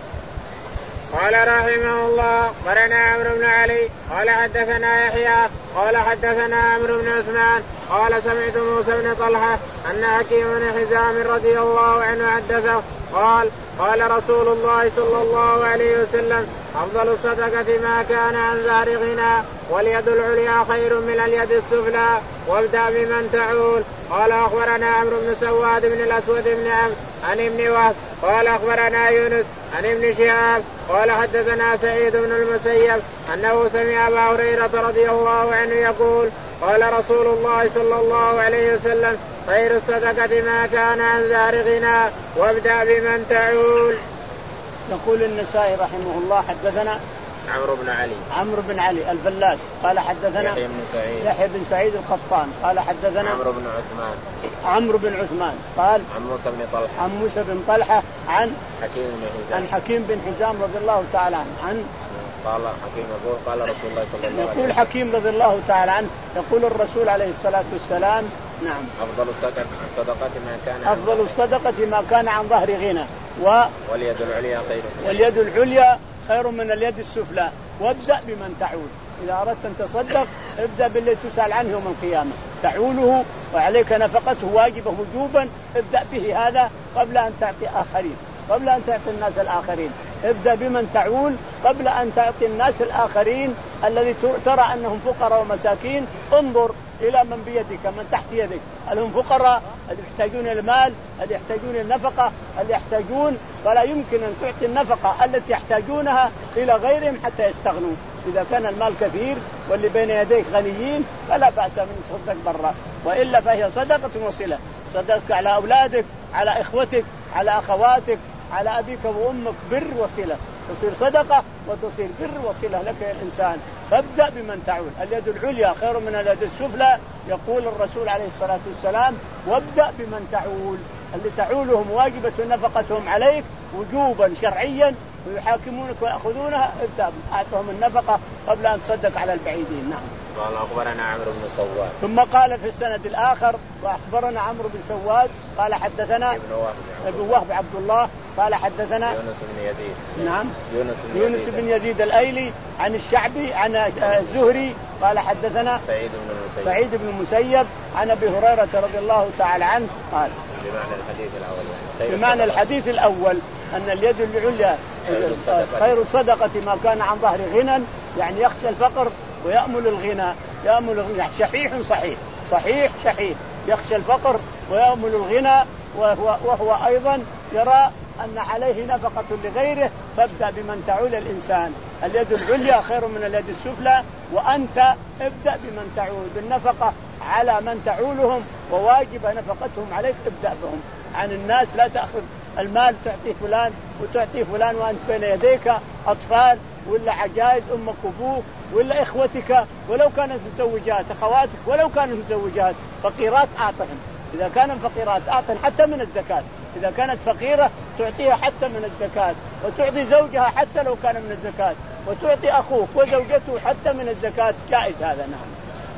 قال رحمه الله قرنا عمرو بن علي قال حدثنا يحيى قال حدثنا عمرو بن عثمان قال سمعت موسى بن طلحة أن حكيم بن حزام رضي الله عنه حدثه قال قال رسول الله صلى الله عليه وسلم أفضل الصدقة ما كان عن ظهر غنى واليد العليا خير من اليد السفلى وابدأ بمن تعول. قال أخبرنا عمرو بن سواد بن الأسود بن عمرو عن ابن وهب قال أخبرنا يونس عن ابن شهاب قال حدثنا سعيد بن المسيب أنه سمع أبا هريرة رضي الله عنه يقول قال رسول الله صلى الله عليه وسلم خير الصدقة ما كان عن ظهر غنى وابدأ بمن تعول. يقول النسائي رحمه الله حدثنا عمرو بن علي عمرو بن علي الفلاس قال حدثنا يحيى بن سعيد يحيى بن سعيد القطان قال حدثنا عمرو بن عثمان عمرو بن عثمان قال عن موسى بن طلحة عن موسى بن طلحة عن حكيم بن حزام عن حكيم بن حزام رضي الله تعالى عنه عن قال حكيم يقول قال رسول الله صلى الله عليه وسلم يقول حكيم رضي الله تعالى عنه يقول الرسول عليه الصلاة والسلام نعم أفضل الصدقة ما كان أفضل الصدقة ما كان عن ظهر غنى و واليد العليا خير واليد العليا خير من اليد السفلى وابدأ بمن تعول. إذا أردت أن تصدق ابدأ بالذي تسأل عنه يوم القيامة تعوله وعليك نفقته واجبة وجوبا ابدأ به هذا قبل أن تعطي آخرين قبل أن تعطي الناس الآخرين ابدأ بمن تعول قبل أن تعطي الناس الآخرين الذي ترى أنهم فقراء ومساكين. انظر إلى من بيدك من تحت يدك هل هم فقراء هل يحتاجون المال هل يحتاجون النفقة هل يحتاجون فلا يمكن أن تعطي النفقة التي يحتاجونها إلى غيرهم حتى يستغنوا. إذا كان المال كثير واللي بين يديك غنيين فلا بأس من تصدق برا وإلا فهي صدقة وصلة صدقك على أولادك على إخوتك على أخواتك على أبيك وأمك بر وصلة تصير صدقة وتصير بر وصلة لك يا الإنسان. فابدأ بمن تعول اليد العليا خير من اليد السفلى يقول الرسول عليه الصلاة والسلام وابدأ بمن تعول اللي تعولهم واجبة نفقتهم عليك وجوبا شرعيا ويحاكمونك ويأخذونها ابدأ أعطهم النفقة قبل أن تصدق على البعيدين. نعم. قال أخبرنا عمرو بن سواد ثم قال في السند الآخر وأخبرنا عمرو بن سواد قال حدثنا ابن وهب ابن وهب عبد الله قال حدثنا يونس بن يزيد نعم يونس بن يونس يزيد, بن يزيد الأيلي عن الشعبي عن الزهري قال حدثنا سعيد بن المسيب سعيد بن المسيب عن أبي هريرة رضي الله تعالى عنه قال بمعنى الحديث الأول يعني. بمعنى الحديث الأول أن اليد العليا خير صدقة ما كان عن ظهر غنى يعني يخشى الفقر ويأمل الغنى يأمل الغنى شحيح صحيح صحيح شحيح يخشى الفقر ويأمل الغنى وهو, وهو أيضا يرى أن عليه نفقة لغيره فابدأ بمن تعول الإنسان. اليد العليا خير من اليد السفلى وأنت ابدأ بمن تعول بالنفقة على من تعولهم وواجب نفقتهم عليك ابدأ بهم. عن الناس لا تأخذ المال تعطي فلان وتعطي فلان وأنت بين يديك أطفال ولا عجائز أمك وأبوك ولا إخوتك ولو كانت متزوجات، أخواتك ولو كانوا متزوجات، فقيرات أعطهم. إذا كانوا فقيرات أعطهم حتى من الزكاة، إذا كانت فقيرة تعطيها حتى من الزكاة، وتعطي زوجها حتى لو كان من الزكاة، وتعطي أخوك وزوجته حتى من الزكاة، جائز هذا. نعم.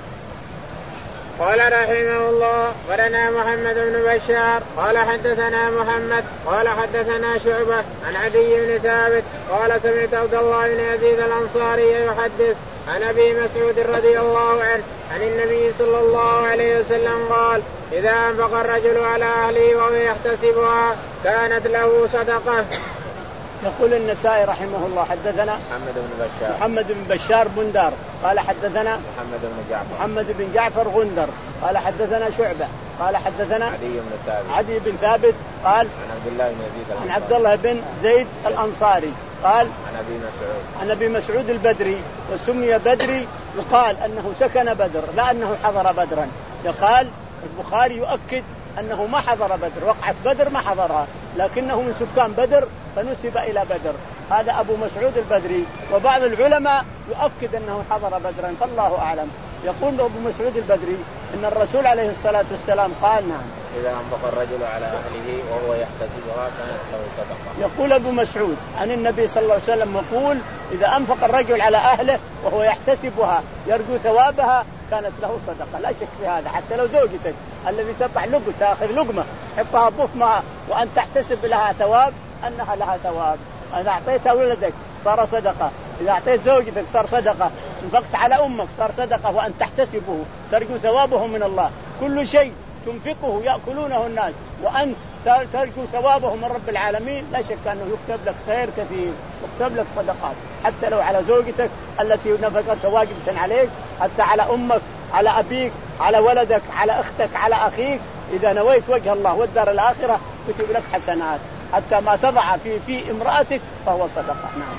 قال رحمه الله قرنا محمد بن بشار قال حدثنا محمد قال حدثنا شعبة عن عدي بن ثابت قال سمعت عبد الله بن يزيد الأنصاري يحدث عن أبي مسعود رضي الله عنه عن النبي صلى الله عليه وسلم قال إذا أنفق الرجل على أهله وهو يحتسبها كانت له صدقة. يقول النسائي رحمه الله حدثنا محمد بن بشار محمد بن بشار بندار قال حدثنا محمد بن جعفر محمد بن جعفر غندر قال حدثنا شعبة قال حدثنا عدي بن ثابت عدي بن ثابت قال عن عبد الله بن يزيد عن عبد الله بن زيد الأنصاري قال عن أبي مسعود عن أبي مسعود البدري، وسمي بدري يقال أنه سكن بدر لا أنه حضر بدرا. يقال البخاري يؤكد أنه ما حضر بدر، وقعة بدر ما حضرها، لكنه من سكان بدر فنسب إلى بدر. هذا أبو مسعود البدري، وبعض العلماء يؤكد أنه حضر بدرا فالله أعلم. يقول أبو مسعود البدري إن الرسول عليه الصلاة والسلام قال نعم إذا أنفق الرجل على أهله وهو يحتسبها كانت له صدقة. يقول أبو مسعود عن النبي صلى الله عليه وسلم يقول إذا أنفق الرجل على أهله وهو يحتسبها يرجو ثوابها كانت له صدقة، لا شك في هذا. حتى لو زوجتك الذي تقع لقمة تأخذ لقمة حطها بفمها وأن تحتسب لها ثواب أنها لها ثواب. إذا أعطيتها ولدك صار صدقة، إذا أعطيت زوجتك صار صدقة، انفقت على أمك صار صدقة، وأن تحتسبه ترجو ثوابه من الله. كل شيء تنفقه يأكلونه الناس وأن ترجو ثوابه من رب العالمين لا شك أنه يكتب لك خير كثير، يكتب لك صدقات حتى لو على زوجتك التي نفقت واجبة عليك، حتى على أمك، على أبيك، على ولدك، على أختك، على أخيك. إذا نويت وجه الله والدار الآخرة كتب لك حسنات، حتى ما تضع في في امرأتك فهو صدقة. نعم.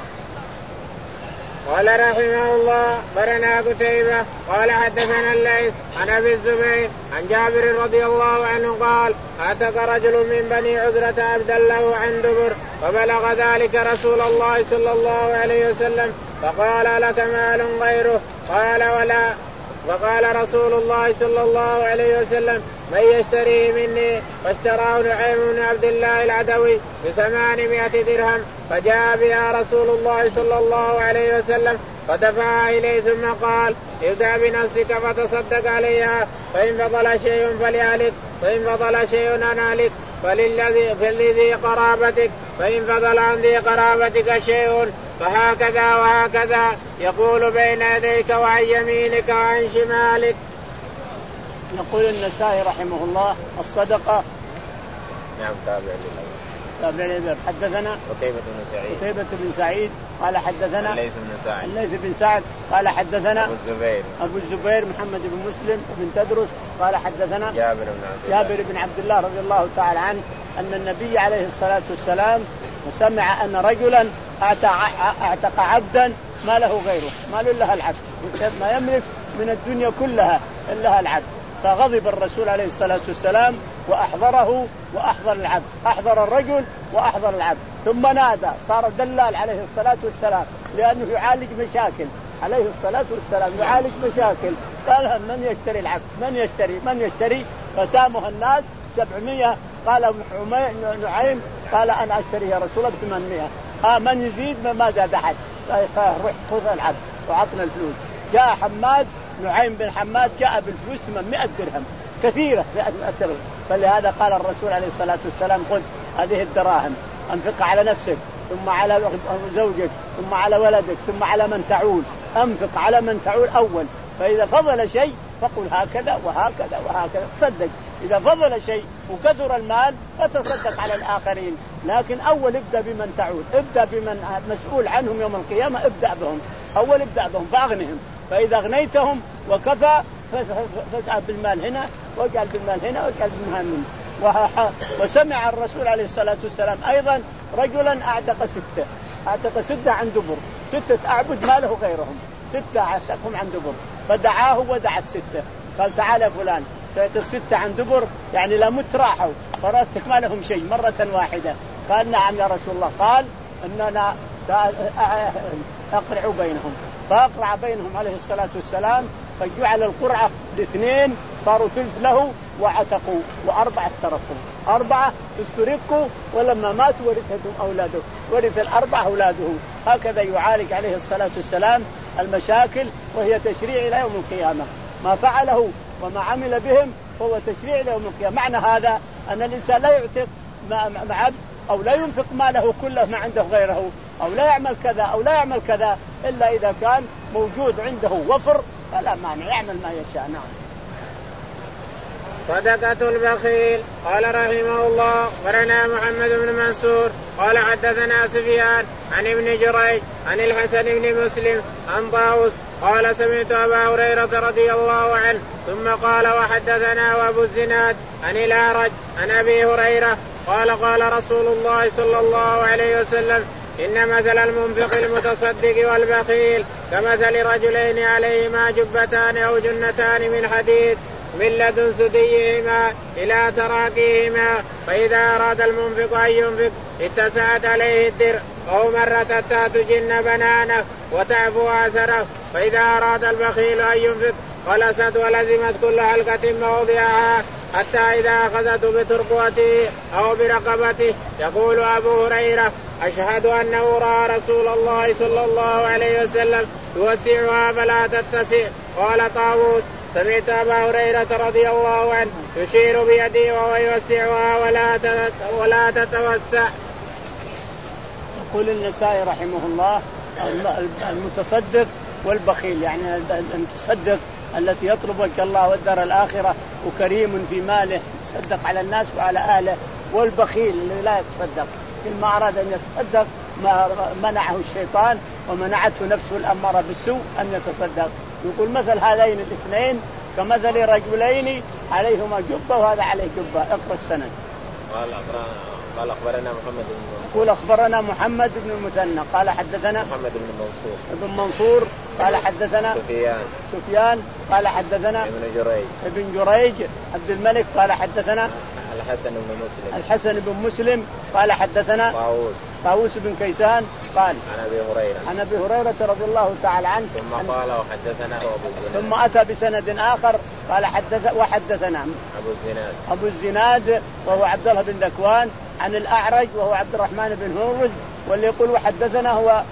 قال رحمه الله برنا قتيبة قال حدثنا الليث عن أبي الزبير عن جابر رضي الله عنه قال اعتق رجل من بني عذرة عبدا له عن دبر وبلغ ذلك رسول الله صلى الله عليه وسلم فقال لك مال غيره؟ قال ولا. وقال رسول الله صلى الله عليه وسلم من يشتريه مني؟ فاشتراه نعيم بن عبد الله العدوي بثمانمائة درهم فجاء بها رسول الله صلى الله عليه وسلم فدفعها إليه ثم قال ابدأ بنفسك فتصدق عليها فإن فضل شيء فلأهلك فإن فضل شيء عن أهلك فللذي فلذي قرابتك فإن فضل عن ذي قرابتك شيء فهكذا وهكذا يقول بين يديك وعن يمينك وعن شمالك. يقول النسائي رحمه الله الصدقة. نعم. تابع لله. تابع لله. حدثنا قتيبة بن سعيد قتيبة بن سعيد قال حدثنا الليث بن سعد الليث بن سعد قال حدثنا أبو الزبير أبو الزبير محمد بن مسلم بن تدرس قال حدثنا جابر بن عبد الله جابر بن عبد الله رضي الله تعالى عنه أن النبي عليه الصلاة والسلام سمع أن رجلا اعتق عبدا ما له غيره، ما له العبد، ما يملك من الدنيا كلها إلا العبد. فغضب الرسول عليه الصلاة والسلام وأحضره وأحضر العبد، أحضر الرجل وأحضر العبد، ثم نادى. صار دلال عليه الصلاة والسلام لأنه يعالج مشاكل، عليه الصلاة والسلام يعالج مشاكل. قال من يشتري العبد؟ من يشتري؟ من يشتري؟ فسامها الناس سبعمائة. قال نعيم قال أنا أشتري يا رسول الله بثمانمائة. آه من يزيد ما زاد أحد. روح خذ العبد وعطنا الفلوس. جاء حماد نعيم بن حماد جاء بالفلوس ثمانمائة درهم كثيرة. فلهذا قال الرسول عليه الصلاة والسلام خذ هذه الدراهم أنفق على نفسك ثم على زوجك ثم على ولدك ثم على من تعول. أنفق على من تعول أول، فإذا فضل شيء فقل هكذا وهكذا وهكذا تصدق. إذا فضل شيء وكثر المال فتصدق على الآخرين، لكن أول ابدأ بمن تعول، ابدأ بمن مسؤول عنهم يوم القيامة، ابدأ بهم أول، ابدأ بهم فأغنهم. فإذا أغنيتهم وكفى فاجعل بالمال هنا واجعل بالمال هنا واجعل بالمال هنا. وسمع الرسول عليه الصلاة والسلام أيضا رجلا أعتق ستة، أعتق ستة عن دبر، ستة أعبد ما له غيرهم، ستة أعتقهم عن دبر. فدعاه ودعا الستة قال تعال يا فلان تعتق ستة عن دبر يعني لا مت راحوا فراتك ما لهم شيء مرة واحدة. قال نعم يا رسول الله. قال إننا اقرعوا بينهم. فاقرع بينهم عليه الصلاة والسلام، فجعل القرعة لاثنين صاروا ثلث له وعتقوا، وأربعة استرقوا. أربعة استرقوا ولما ماتوا ورثهم أولاده، ورث الأربعة أولاده. هكذا يعالج عليه الصلاة والسلام المشاكل، وهي تشريع إلى يوم القيامة. ما فعله وما عمل بهم هو تشريع إلى يوم القيامة. معنى هذا أن الإنسان لا يعتق مع عبد، أو لا ينفق ماله كله ما عنده غيره، أو لا يعمل كذا أو لا يعمل كذا، إلا إذا كان موجود عنده وفر فلا مانع يعمل ما يشاء. نعم. صدقة البخيل. قال رحمه الله أخبرنا محمد بن منصور قال حدثنا سفيان عن ابن جريج عن الحسن بن مسلم عن طاووس قال سمعت أبا هريرة رضي الله عنه ثم قال وحدثنا وأبو الزناد عن الأعرج عن أبي هريرة قال قال رسول الله صلى الله عليه وسلم إن مثل المنفق المتصدق والبخيل كمثل رجلين عليهما جبتان أو جنتان من حديد من لدن ثديهما إلى تراكيهما، فإذا أراد المنفق أن ينفق اتسعت عليه الدر أو مرت حتى تجن بنانه وتعفو أثره، فإذا أراد البخيل أن ينفق خلصت ولزمت كل حلقة موضعها حتى إذا أخذته بترقوته أو برقبته. يقول أبو هريرة أشهد أنه رأى رسول الله صلى الله عليه وسلم يوسعها فلا تتسع. قال طاووس سمعت أبا هريرة رضي الله عنه يشير بيده وهو يوسعها ولا ولا تتوسع. يقول النسائي رحمه الله المتصدق والبخيل، يعني المتصدق التي يطلب وجه الله والدار الآخرة وكريم في ماله يتصدق على الناس وعلى أهله، والبخيل اللي لا يتصدق إن ما أراد أن يتصدق ما منعه الشيطان ومنعته نفسه الأمارة بالسوء أن يتصدق. يقول مثل هذين الاثنين كمثل رجلين عليهما جبة وهذا عليه جبة. اقرأ السند. قال قال أخبرنا محمد بن يقول أخبرنا محمد بن المثنى قال حدثنا محمد بن منصور ابن منصور قال حدثنا سفيان سفيان قال حدثنا ابن جريج ابن جريج عبد الملك قال حدثنا الحسن بن مسلم الحسن بن مسلم قال حدثنا طاووس طاووس بن كيسان قال عن أبي هريرة عن أبي هريرة رضي الله تعالى عنه ثم قال وحدثنا أبو الزناد ثم أتى بسند آخر قال حدث وحدثنا أبو الزناد أبو الزناد وهو عبد الله بن ذكوان عن الأعرج وهو عبد الرحمن بن هرمز، واللي يقول وحدثنا هو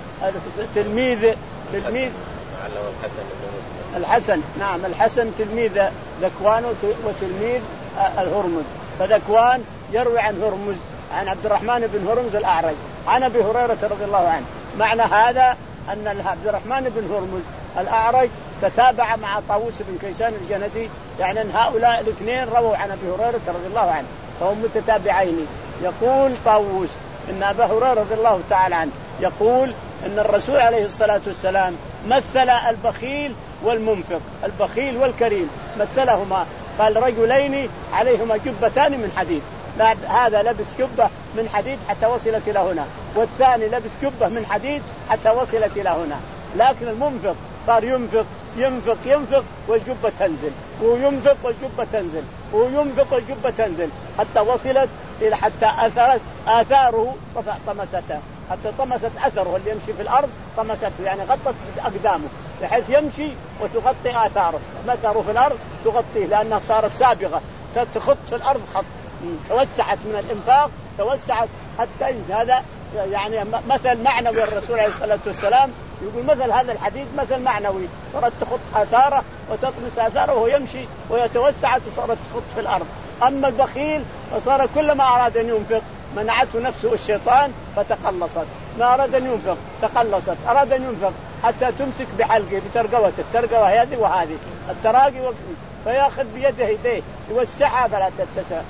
تلميذ تلميذ الحسن بن مسلم الحسن نعم الحسن تلميذ ذكوان وتلميذ الهرمز، فذكوان يروي عن هرمز عن عبد الرحمن بن هرمز الأعرج عن أبي هريرة رضي الله عنه. معنى هذا أن عبد الرحمن بن هرمز الأعرج تتابع مع طاووس بن كيسان الجندي، يعني أن هؤلاء الاثنين رووا عن أبي هريرة رضي الله عنه فهم متتابعين. يقول طاووس إن أبا هريرة رضي الله تعالى عنه يقول إن الرسول عليه الصلاة والسلام مثل البخيل والمنفق، البخيل والكريم مثلهما، قال رجلين عليهما جبتان من حديد، هذا لبس جبة من حديد حتى وصلت إلى هنا، والثاني لبس جبة من حديد حتى وصلت إلى هنا. لكن المنفق صار ينفق ينفق ينفق والجبة تنزل، وينفق والجبة تنزل، وينفق والجبة تنزل حتى وصلت إلى حتى أثرت آثاره طمسته، حتى طمست أثره اللي يمشي في الأرض طمسته، يعني غطت أقدامه بحيث يمشي وتغطي آثاره، مثره في الأرض تغطيه لأنها صارت سابغة تخط في الأرض خط، توسعت من الإنفاق توسعت حتى هذا يعني مثل معنوي. الرسول عليه الصلاة والسلام يقول مثل هذا الحديد مثل معنوي، صارت تخط آثاره وتطمس آثاره وهو يمشي ويتوسعت وصارت تخط في الأرض. أما البخيل فصار كلما أراد أن ينفق منعته نفسه الشيطان فتقلصت، ما أراد أن ينفق تقلصت، أراد أن ينفق حتى تمسك بحلقه بترقوته، الترقوة هذه وهذه التراقي فيأخذ بيده يديه يوسعها فلا تتسع.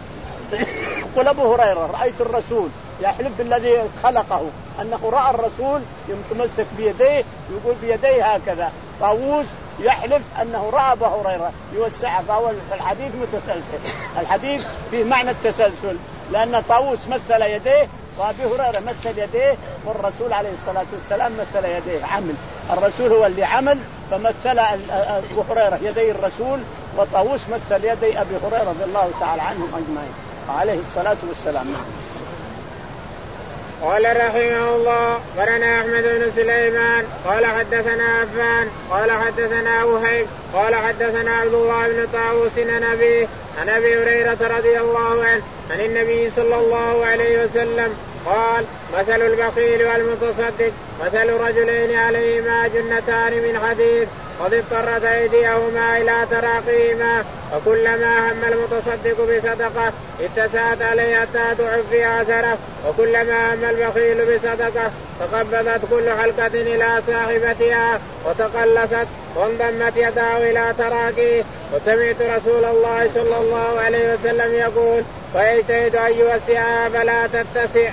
يقول أبو هريرة رأيت الرسول يحلف بالذي خلقه أنه رأى الرسول يتمسك بيديه، يقول بيديه هكذا. طاووس يحلف أنه رأى أبو هريرة يوسعها، فهو الحديث متسلسل، الحديث فيه معنى التسلسل، لأن طاووس مثل يديه وأبي هريرة مثل يديه، والرسول عليه الصلاة والسلام مثل يديه عمل، الرسول هو اللي عمل فمثل أبو هريرة يدي الرسول، وطاووس مثل يدي أبي هريرة رضي الله تعالى عنهم أجمعين عليه الصلاة والسلام. قال رحمه الله قرنا أحمد بن سليمان قال حدثنا عفان قال حدثنا وهيب قال حدثنا عبد الله بن طاووس عن أبيه عن أبي هريرة رضي الله عنه عن النبي صلى الله عليه وسلم قال مثل البخيل والمتصدق مثل رجلين عليهما جنتان من حديد قد اضطرت أيديهما إلى تراقيهما وكلما هم المتصدق بصدقة اتسعت عليه حتى تعفي أثره وكلما هم البخيل بصدقة تقبضت كل حلقة إلى صاحبتها وتقلصت وانضمت يداه إلى تراقيه. وسمعت رسول الله صلى الله عليه وسلم يقول فيجتهد أن يوسعها فلا تتسع.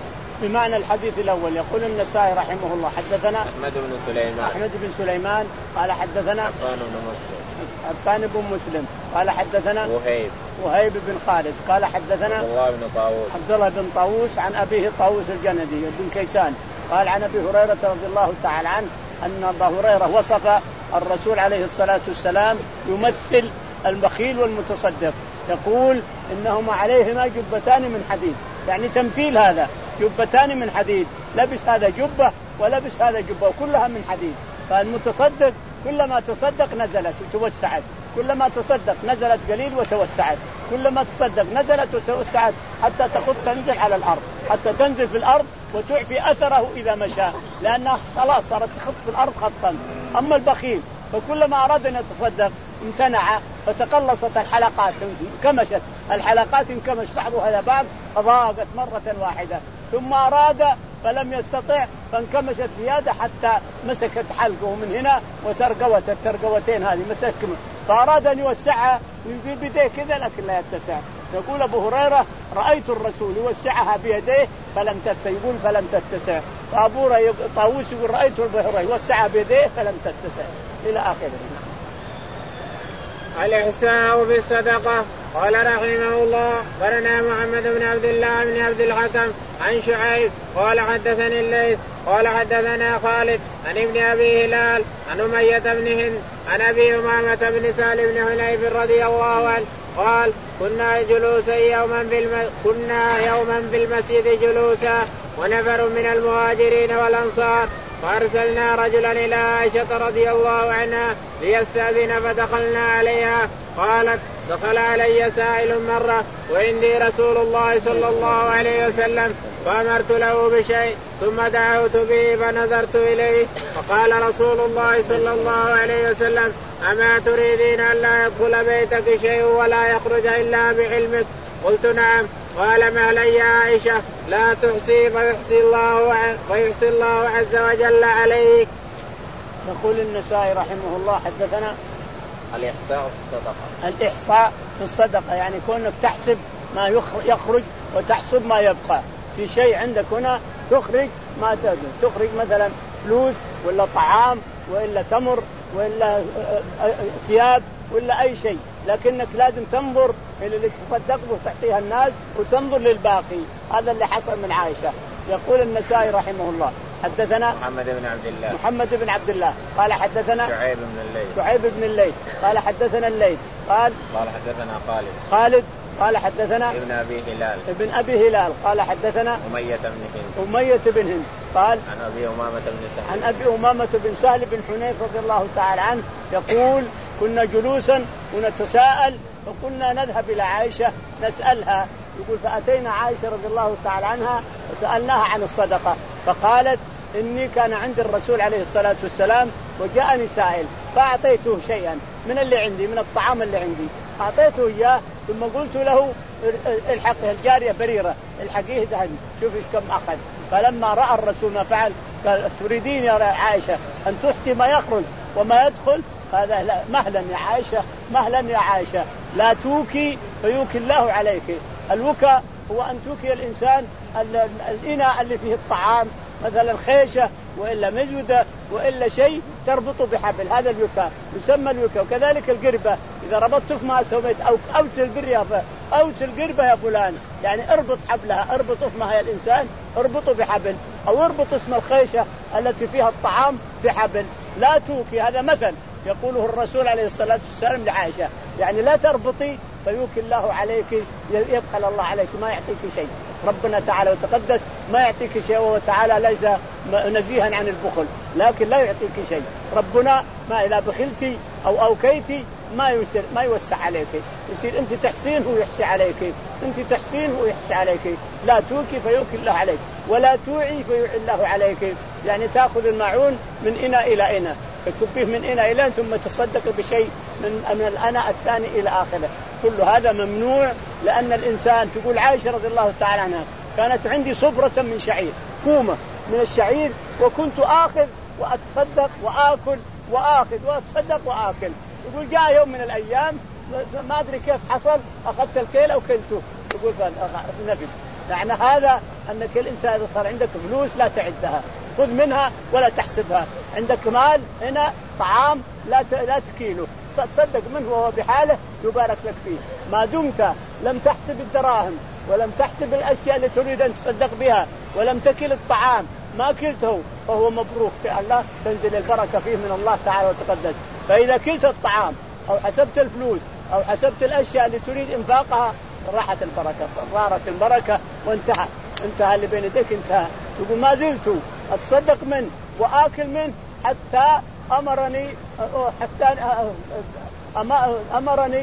بمعنى الحديث الأول يقول النسائي رحمه الله حدثنا أحمد بن سليمان أحمد بن سليمان قال حدثنا عفان بن مسلم عفان بن مسلم قال حدثنا وهيب وهيب بن خالد قال حدثنا عبد الله بن طاووس عبد الله بن طاووس عن أبيه طاووس الجندي بن كيسان قال عن أبي هريرة رضي الله تعالى عنه أن أبا هريرة وصف الرسول عليه الصلاة والسلام يمثل البخيل والمتصدق يقول إنهما عليهما جبتان من حديد يعني تمثيل هذا جبتان من حديد لبس هذا جبة ولبس هذا جبة وكلها من حديد. فالمتصدق كلما تصدق نزلت وتوسعت كلما تصدق نزلت قليل وتوسعت كلما تصدق نزلت وتوسعت حتى تخط تنزل على الأرض حتى تنزل في الأرض وتعفي أثره إذا مشى لأنها خلاص صارت تخط في الأرض خطا. أما البخيل فكلما أراد أن يتصدق امتنع فتقلصت الحلقات انكمشت الحلقات انكمش بعضها إلى بعض فضاقت مرة واحدة ثم أراد فلم يستطع فانكمشت زيادة حتى مسكت حلقه من هنا وترقوت الترقوتين هذه مسكت فأراد أن يوسعها بيديه كذا لكن لا يتسع. يقول أبو هريرة رأيت الرسول يوسعها بيديه فلم تتسع يقول فلم تتسع. فأبو طاووس يقول رأيت أبو هريرة يوسعها بيديه فلم تتسع إلى آخره. الإحساء بالصدقة. قال رحمه الله قرنا محمد بن عبد الله بن عبد الحكم عن شعيب قال حدثني الليث قال حدثنا خالد عن ابن أبي هلال عن أمية بن هند عن أبي أمامة بن سالم بن حنيف رضي الله عنه قال كنا جلوسا يوما في الم... كنا يوما في المسجد جلوسا ونفر من المهاجرين والأنصار فأرسلنا رجلا إلى عائشة رضي الله عنها ليستأذن فدخلنا عليها قالت دخل علي سائل مرة وعندي رسول الله صلى الله عليه وسلم فأمرت له بشيء ثم دعوت به فنظرت إليه فقال رسول الله صلى الله عليه وسلم أما تريدين أن لا يدخل بيتك شيء ولا يخرج إلا بعلمك؟ قلت نعم. قال مهلا يا عائشة لا تحصي فيحصي الله فيحصي الله عز وجل عليك. يقول النسائي رحمه الله حدثنا الإحصاء في الصدقة. الإحصاء في الصدقة يعني كونك تحسب ما يخرج وتحسب ما يبقى في شيء عندك هنا تخرج ما تقدر تخرج مثلا فلوس ولا طعام ولا تمر ولا ثياب ولا أي شيء لكنك لازم تنظر إلى اللي تصدق به تعطيها الناس وتنظر للباقي. هذا اللي حصل من عائشة. يقول النسائي رحمه الله حدثنا محمد بن عبد الله محمد بن عبد الله قال حدثنا شعيب بن الليث شعيب بن الليث قال حدثنا الليث قال قال حدثنا خالد خالد قال حدثنا ابن أبي هلال ابن أبي هلال قال حدثنا أمية بن هند أمية بن هند قال عن أبي أمامة بن سهل عن أبي أمامة بن سهل بن حنيف رضي الله تعالى عنه يقول كنا جلوسا ونتساءل فقلنا نذهب إلى عائشة نسألها. يقول فأتينا عائشة رضي الله تعالى عنها وسألناها عن الصدقة فقالت إني كان عند الرسول عليه الصلاة والسلام وجاءني سائل فأعطيته شيئا من اللي عندي من الطعام اللي عندي أعطيته إياه ثم قلت له الحقه الجارية بريرة الحقيه دهن شوف كم أخذ. فلما رأى الرسول ما فعل قال تريدين يا عائشة أن تحسي ما يخرج وما يدخل؟ هذا لا مهلا يا عائشة مهلا يا عائشة لا توكي فيوكي الله عليك. الوكا هو أن توكي الإنسان الإناء اللي فيه الطعام مثلا خيشة وإلا مزودة وإلا شيء تربطه بحبل هذا الوكاء يسمى الوكاء. وكذلك القربة إذا ربطتك ما سويت أو أوس القربة أوس القربة يا فلان يعني اربط حبلها اربط اسمها الإنسان اربطه بحبل أو اربط اسم الخيشة التي فيها الطعام بحبل. لا توكي هذا مثل يقوله الرسول عليه الصلاة والسلام لعائشة يعني لا تربطي فيوكي الله عليك يبخل الله عليك ما يعطيك شيء. ربنا تعالى وتقدس ما يعطيك شيء، وهو تعالى ليس نزيها عن البخل، لكن لا يعطيك شيء. ربنا ما إذا بخلتي أو أوكيتي ما يوسع ما يوسع عليك، يصير أنت تحسين هو يحسي عليك، أنت تحسين هو يحسي عليك. لا توكي فيوكي الله عليك، ولا توعي فيوعي الله عليك. يعني تأخذ الماعون من إناء إلى إناء، تكبيه من إناء إلى ثم تصدق بشيء من من الأناء الثاني إلى آخره. كل هذا ممنوع، لأن الإنسان تقول عائشة رضي الله تعالى عنها كانت عندي صبرة من شعير، كومة من الشعير، وكنت آخذ وأتصدق وآكل وآخذ وأتصدق وآكل. يقول جاء يوم من الأيام ما أدري كيف حصل أخذت الكيل أو كلته، يقول فنفذ. يعني هذا أنك الإنسان إذا صار عندك فلوس لا تعدها، خذ منها ولا تحسبها. عندك مال هنا طعام لا لا تكيله، تصدق منه وهو بحاله يبارك لك فيه. ما دمت لم تحسب الدراهم ولم تحسب الأشياء اللي تريد أن تصدق بها ولم تكل الطعام ما كلته فهو مبروك في الله، تنزل البركة فيه من الله تعالى وتقدس. فإذا كلت الطعام أو حسبت الفلوس أو حسبت الأشياء اللي تريد إنفاقها راحت البركة، صارت البركة وانتهى انتهى اللي بين يديك انتهى. يقول ما زلت أتصدق منه وآكل منه حتى أمرني حتى أمرني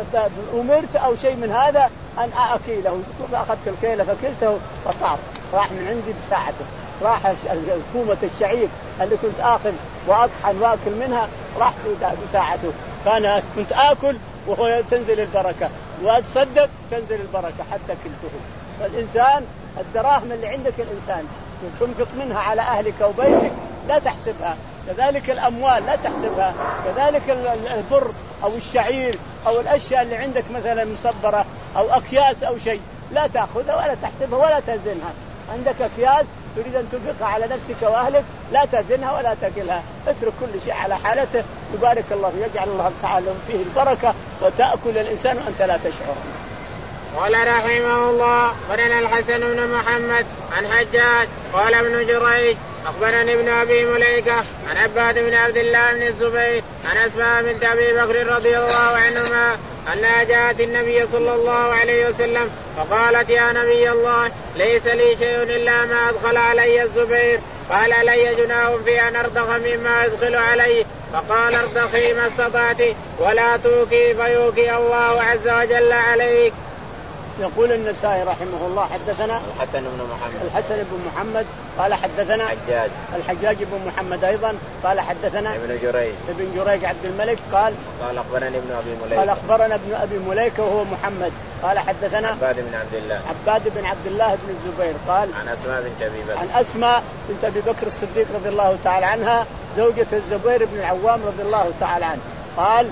أمرت أو شيء من هذا أن أكيله، فأخذت الكيلة فكلته فطار، راح من عندي بساعته، راح كومة الشعير اللي كنت آخذ وأطحن وآكل منها راح بساعته. فأنا كنت آكل وهو تنزل البركة وأتصدق تنزل البركة حتى كلته. فالإنسان الدراهم اللي عندك الإنسان تنفق منها على أهلك وبيتك لا تحسبها، كذلك الأموال لا تحسبها، كذلك البر أو الشعير أو الأشياء اللي عندك مثلا مصبرة أو أكياس أو شيء لا تأخذها ولا تحسبها ولا تزنها. عندك أكياس تريد أن تنفقها على نفسك وأهلك لا تزنها ولا تأكلها، اترك كل شيء على حالته يبارك الله يجعل الله تعالى فيه البركة وتأكل الإنسان وأنت لا تشعر. قال رحمه الله قرن الحسن بن محمد عن حجاج قال ابن جريج أخبرني ابن أبي مليكة عن عباد بن عبد الله بن الزبير عن أسماء بنت أبي بكر رضي الله عنهما أنها جاءت النبي صلى الله عليه وسلم فقالت يا نبي الله ليس لي شيء إلا ما أدخل علي الزبير، قال علي جناح في أن أرضخ مما أدخل عليه، فقال ارضخي ما استطعت ولا توكي فيوكي الله عز وجل عليك. يقول النسائي رحمه الله حدثنا الحسن بن محمد الحسن بن محمد قال حدثنا حجاج الحجاج بن محمد أيضا قال حدثنا ابن جريج ابن جريج عبد الملك قال قال أخبرني ابن أبي مليكة قال أخبرنا ابن أبي مليكة وهو محمد قال حدثنا عباد بن عبد الله عباد بن عبد الله بن الزبير قال عن أسماء بنت أبي بكر عن أسماء بنت أبي بكر الصديق رضي الله تعالى عنها زوجة الزبير بن العوام رضي الله تعالى عنه قال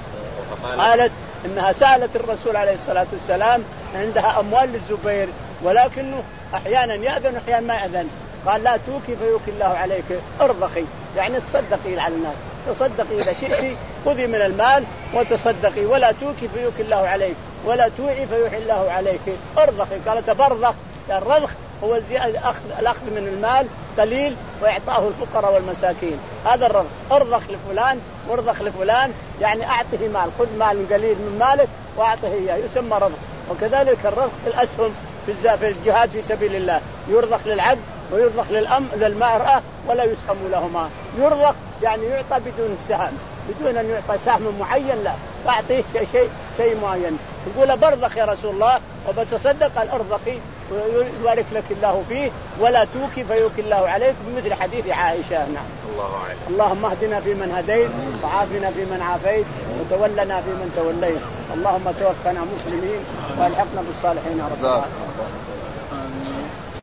قالت إنها سألت الرسول عليه الصلاة والسلام عندها أموال للزبير ولكنه أحيانا يأذن أحيانا ما يأذن، قال لا توكي فيوكي الله عليك، ارضخي يعني تصدقي على الناس، تصدقي إذا شئتي خذي من المال وتصدقي ولا توكي فيوكي الله عليك ولا توعي فيوحي الله عليك، ارضخي. قالت برضخ، الرضخ هو أخذ الأخذ من المال قليل وإعطاه الفقراء والمساكين، هذا الرضخ. ارضخ لفلان وارضخ لفلان يعني أعطه مال، خذ مال قليل من مالك وأعطه إياه يسمى رضخ. وكذلك الرضخ في الأسهم في الجهاد في سبيل الله، يرضخ للعبد ويرضخ للأم للمرأة ولا يسهم لهما. يرضخ يعني يعطى بدون سهم، بدون أن يعطى سهم معين، لا تعطيه شيء شيء معين. يقول برضخ يا رسول الله وبتصدق الأرضخي ويبارك لك الله فيه ولا توكي فيوكي الله عليك، بمثل حديث عائشة. نعم. الله عليك. اللهم اهدنا فيمن هديت وعافنا فيمن عافيت وتولنا فيمن توليت، اللهم توفنا مسلمين والحقنا بالصالحين يا رب العالمين.